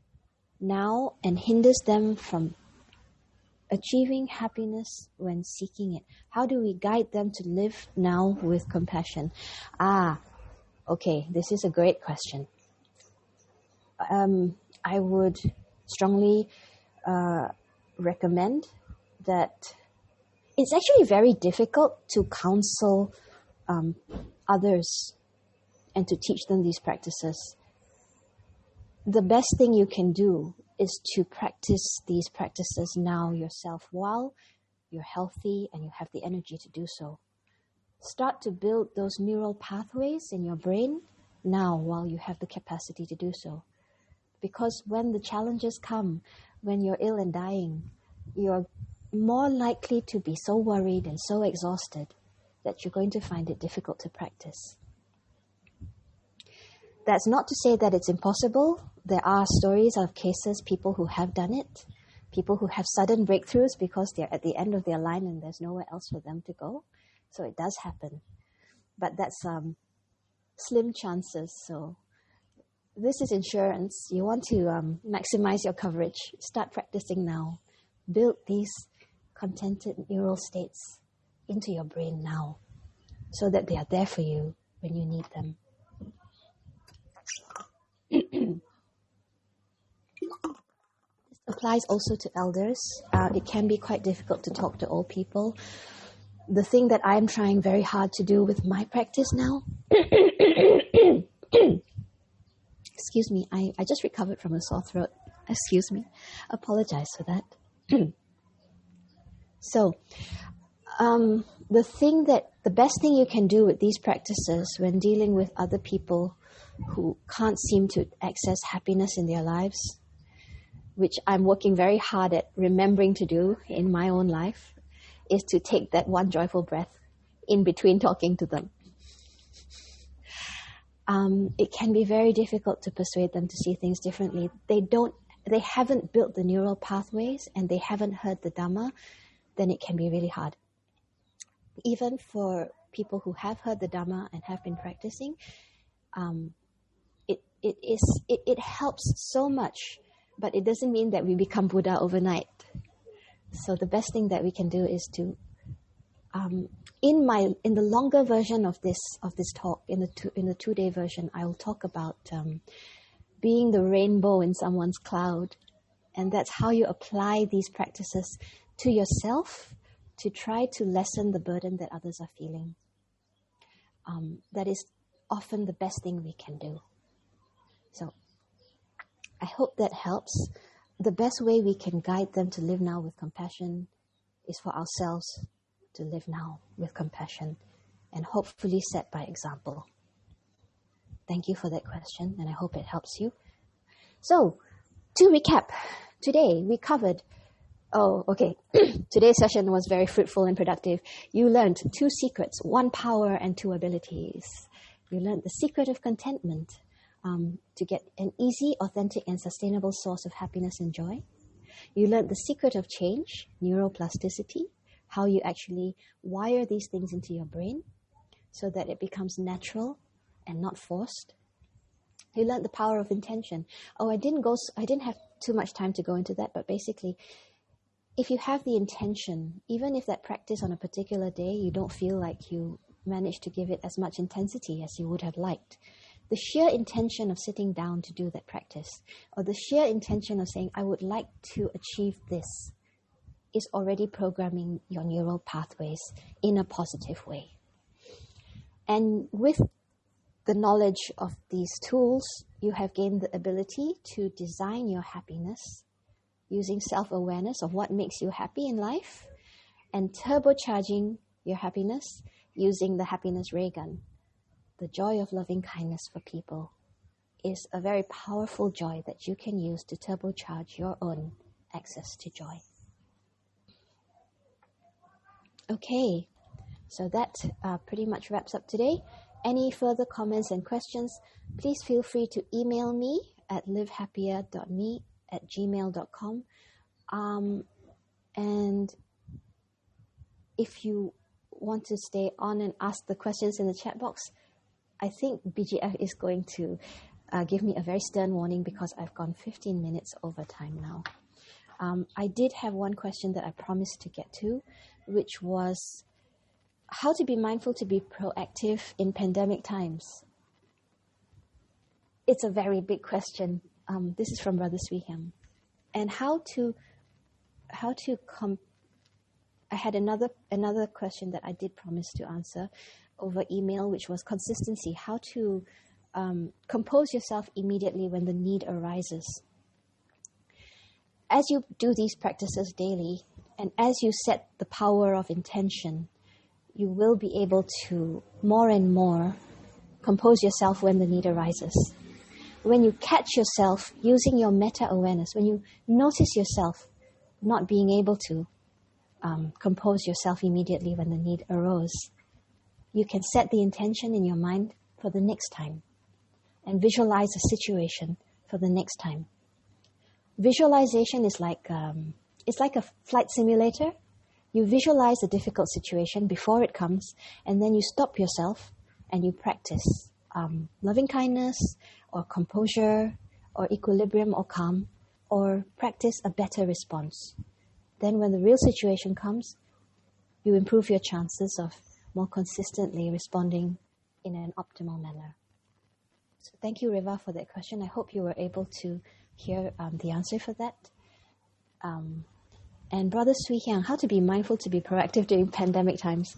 now and hinders them from achieving happiness when seeking it. How do we guide them to live now with compassion? Ah, okay, this is a great question. Um, I would strongly uh, recommend that it's actually very difficult to counsel um, others and to teach them these practices. The best thing you can do is to practice these practices now yourself while you're healthy and you have the energy to do so. Start to build those neural pathways in your brain now while you have the capacity to do so. Because when the challenges come, when you're ill and dying, you're more likely to be so worried and so exhausted that you're going to find it difficult to practice. That's not to say that it's impossible. There are stories of cases, people who have done it, people who have sudden breakthroughs because they're at the end of their line and there's nowhere else for them to go. So it does happen. But that's um, slim chances. So this is insurance. You want to um, maximize your coverage. Start practicing now. Build these contented neural states into your brain now so that they are there for you when you need them. This applies also to elders. Uh, it can be quite difficult to talk to old people. The thing that I'm trying very hard to do with my practice now, excuse me, I, I just recovered from a sore throat. Excuse me. Apologize for that. So, um, the thing that, the best thing you can do with these practices when dealing with other people who can't seem to access happiness in their lives, which I'm working very hard at remembering to do in my own life, is to take that one joyful breath in between talking to them. Um, it can be very difficult to persuade them to see things differently. They don't, they haven't built the neural pathways and they haven't heard the Dhamma, then it can be really hard. Even for people who have heard the Dhamma and have been practicing, um, it it is it, it helps so much but it doesn't mean that we become Buddha overnight. So the best thing that we can do is to, um, in my in the longer version of this of this talk, in the two, in the two day version, I will talk about um, being the rainbow in someone's cloud, and that's how you apply these practices to yourself to try to lessen the burden that others are feeling. Um, that is often the best thing we can do. So I hope that helps. The best way we can guide them to live now with compassion is for ourselves to live now with compassion and hopefully set by example. Thank you for that question, and I hope it helps you. So, to recap, today we covered, oh, okay, today's session was very fruitful and productive. You learned two secrets, one power and two abilities. You learned the secret of contentment, Um, to get an easy, authentic, and sustainable source of happiness and joy. You learned the secret of change, neuroplasticity, how you actually wire these things into your brain so that it becomes natural and not forced. You learned the power of intention. Oh, I didn't go. I didn't have too much time to go into that, but basically, if you have the intention, even if that practice on a particular day you don't feel like you managed to give it as much intensity as you would have liked, the sheer intention of sitting down to do that practice, or the sheer intention of saying, I would like to achieve this, is already programming your neural pathways in a positive way. And with the knowledge of these tools, you have gained the ability to design your happiness using self-awareness of what makes you happy in life and turbocharging your happiness using the happiness ray gun. The joy of loving kindness for people is a very powerful joy that you can use to turbocharge your own access to joy. Okay, so that uh, pretty much wraps up today. Any further comments and questions, please feel free to email me at livehappier dot me at gmail dot com. Um, and if you want to stay on and ask the questions in the chat box, I think B G F is going to uh, give me a very stern warning because I've gone fifteen minutes over time now. Um, I did have one question that I promised to get to, which was how to be mindful to be proactive in pandemic times. It's a very big question. Um, this is from Brother Swee Hyam. And how to, how to, com- I had another another question that I did promise to answer over email, which was consistency, how to um, compose yourself immediately when the need arises. As you do these practices daily, and as you set the power of intention, you will be able to more and more compose yourself when the need arises. When you catch yourself using your meta-awareness, when you notice yourself not being able to um, compose yourself immediately when the need arose, you can set the intention in your mind for the next time and visualize a situation for the next time. Visualization is like um, it's like a flight simulator. You visualize a difficult situation before it comes, and then you stop yourself and you practice um, loving kindness or composure or equilibrium or calm, or practice a better response. Then when the real situation comes, you improve your chances of more consistently responding in an optimal manner. So thank you, Riva, for that question. I hope you were able to hear um, the answer for that. Um, and Brother Swee Hyang, how to be mindful to be proactive during pandemic times.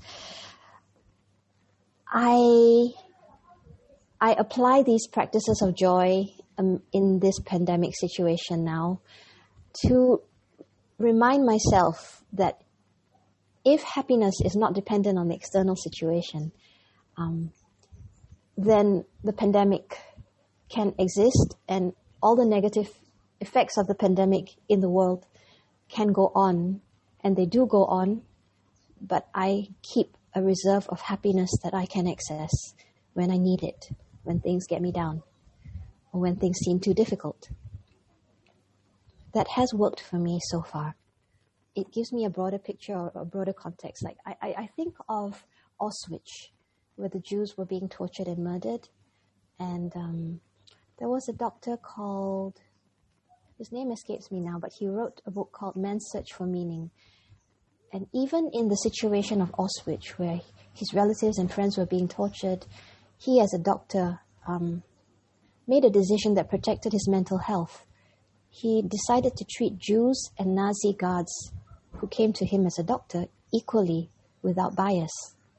I I apply these practices of joy um, in this pandemic situation now to remind myself that if happiness is not dependent on the external situation, um, then the pandemic can exist and all the negative effects of the pandemic in the world can go on, and they do go on, but I keep a reserve of happiness that I can access when I need it, when things get me down, or when things seem too difficult. That has worked for me so far. It gives me a broader picture or a broader context. Like I, I, I think of Auschwitz, where the Jews were being tortured and murdered, and um, there was a doctor called his name escapes me now, but he wrote a book called Man's Search for Meaning. And even in the situation of Auschwitz, where his relatives and friends were being tortured, he as a doctor um, made a decision that protected his mental health. He decided to treat Jews and Nazi guards who came to him as a doctor equally, without bias.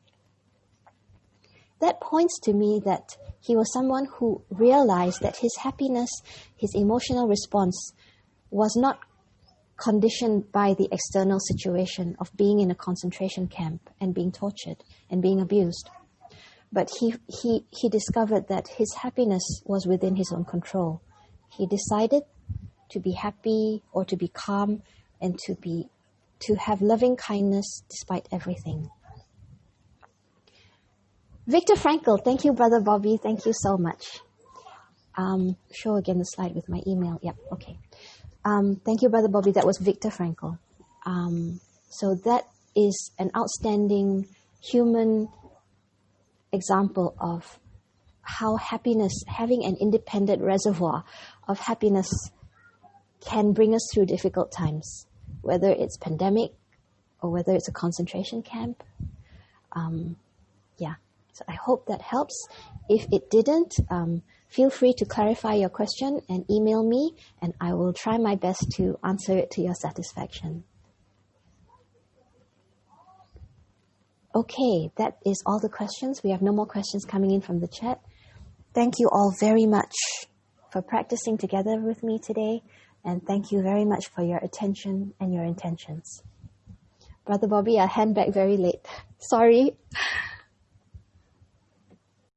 That points to me that he was someone who realized that his happiness, his emotional response, was not conditioned by the external situation of being in a concentration camp and being tortured and being abused. But he, he, he discovered that his happiness was within his own control. He decided to be happy or to be calm and to be to have loving kindness despite everything. Viktor Frankl, thank you, Brother Bobby. Thank you so much. Um, show again the slide with my email. Yep, okay. Um, thank you, Brother Bobby. That was Viktor Frankl. Um, so that is an outstanding human example of how happiness, having an independent reservoir of happiness, can bring us through difficult times, whether it's pandemic or whether it's a concentration camp. Um, yeah. So I hope that helps. If it didn't, um, feel free to clarify your question and email me, and I will try my best to answer it to your satisfaction. Okay, that is all the questions. We have no more questions coming in from the chat. Thank you all very much for practicing together with me today, and thank you very much for your attention and your intentions. Brother Bobby, I'll hand back very late. Sorry.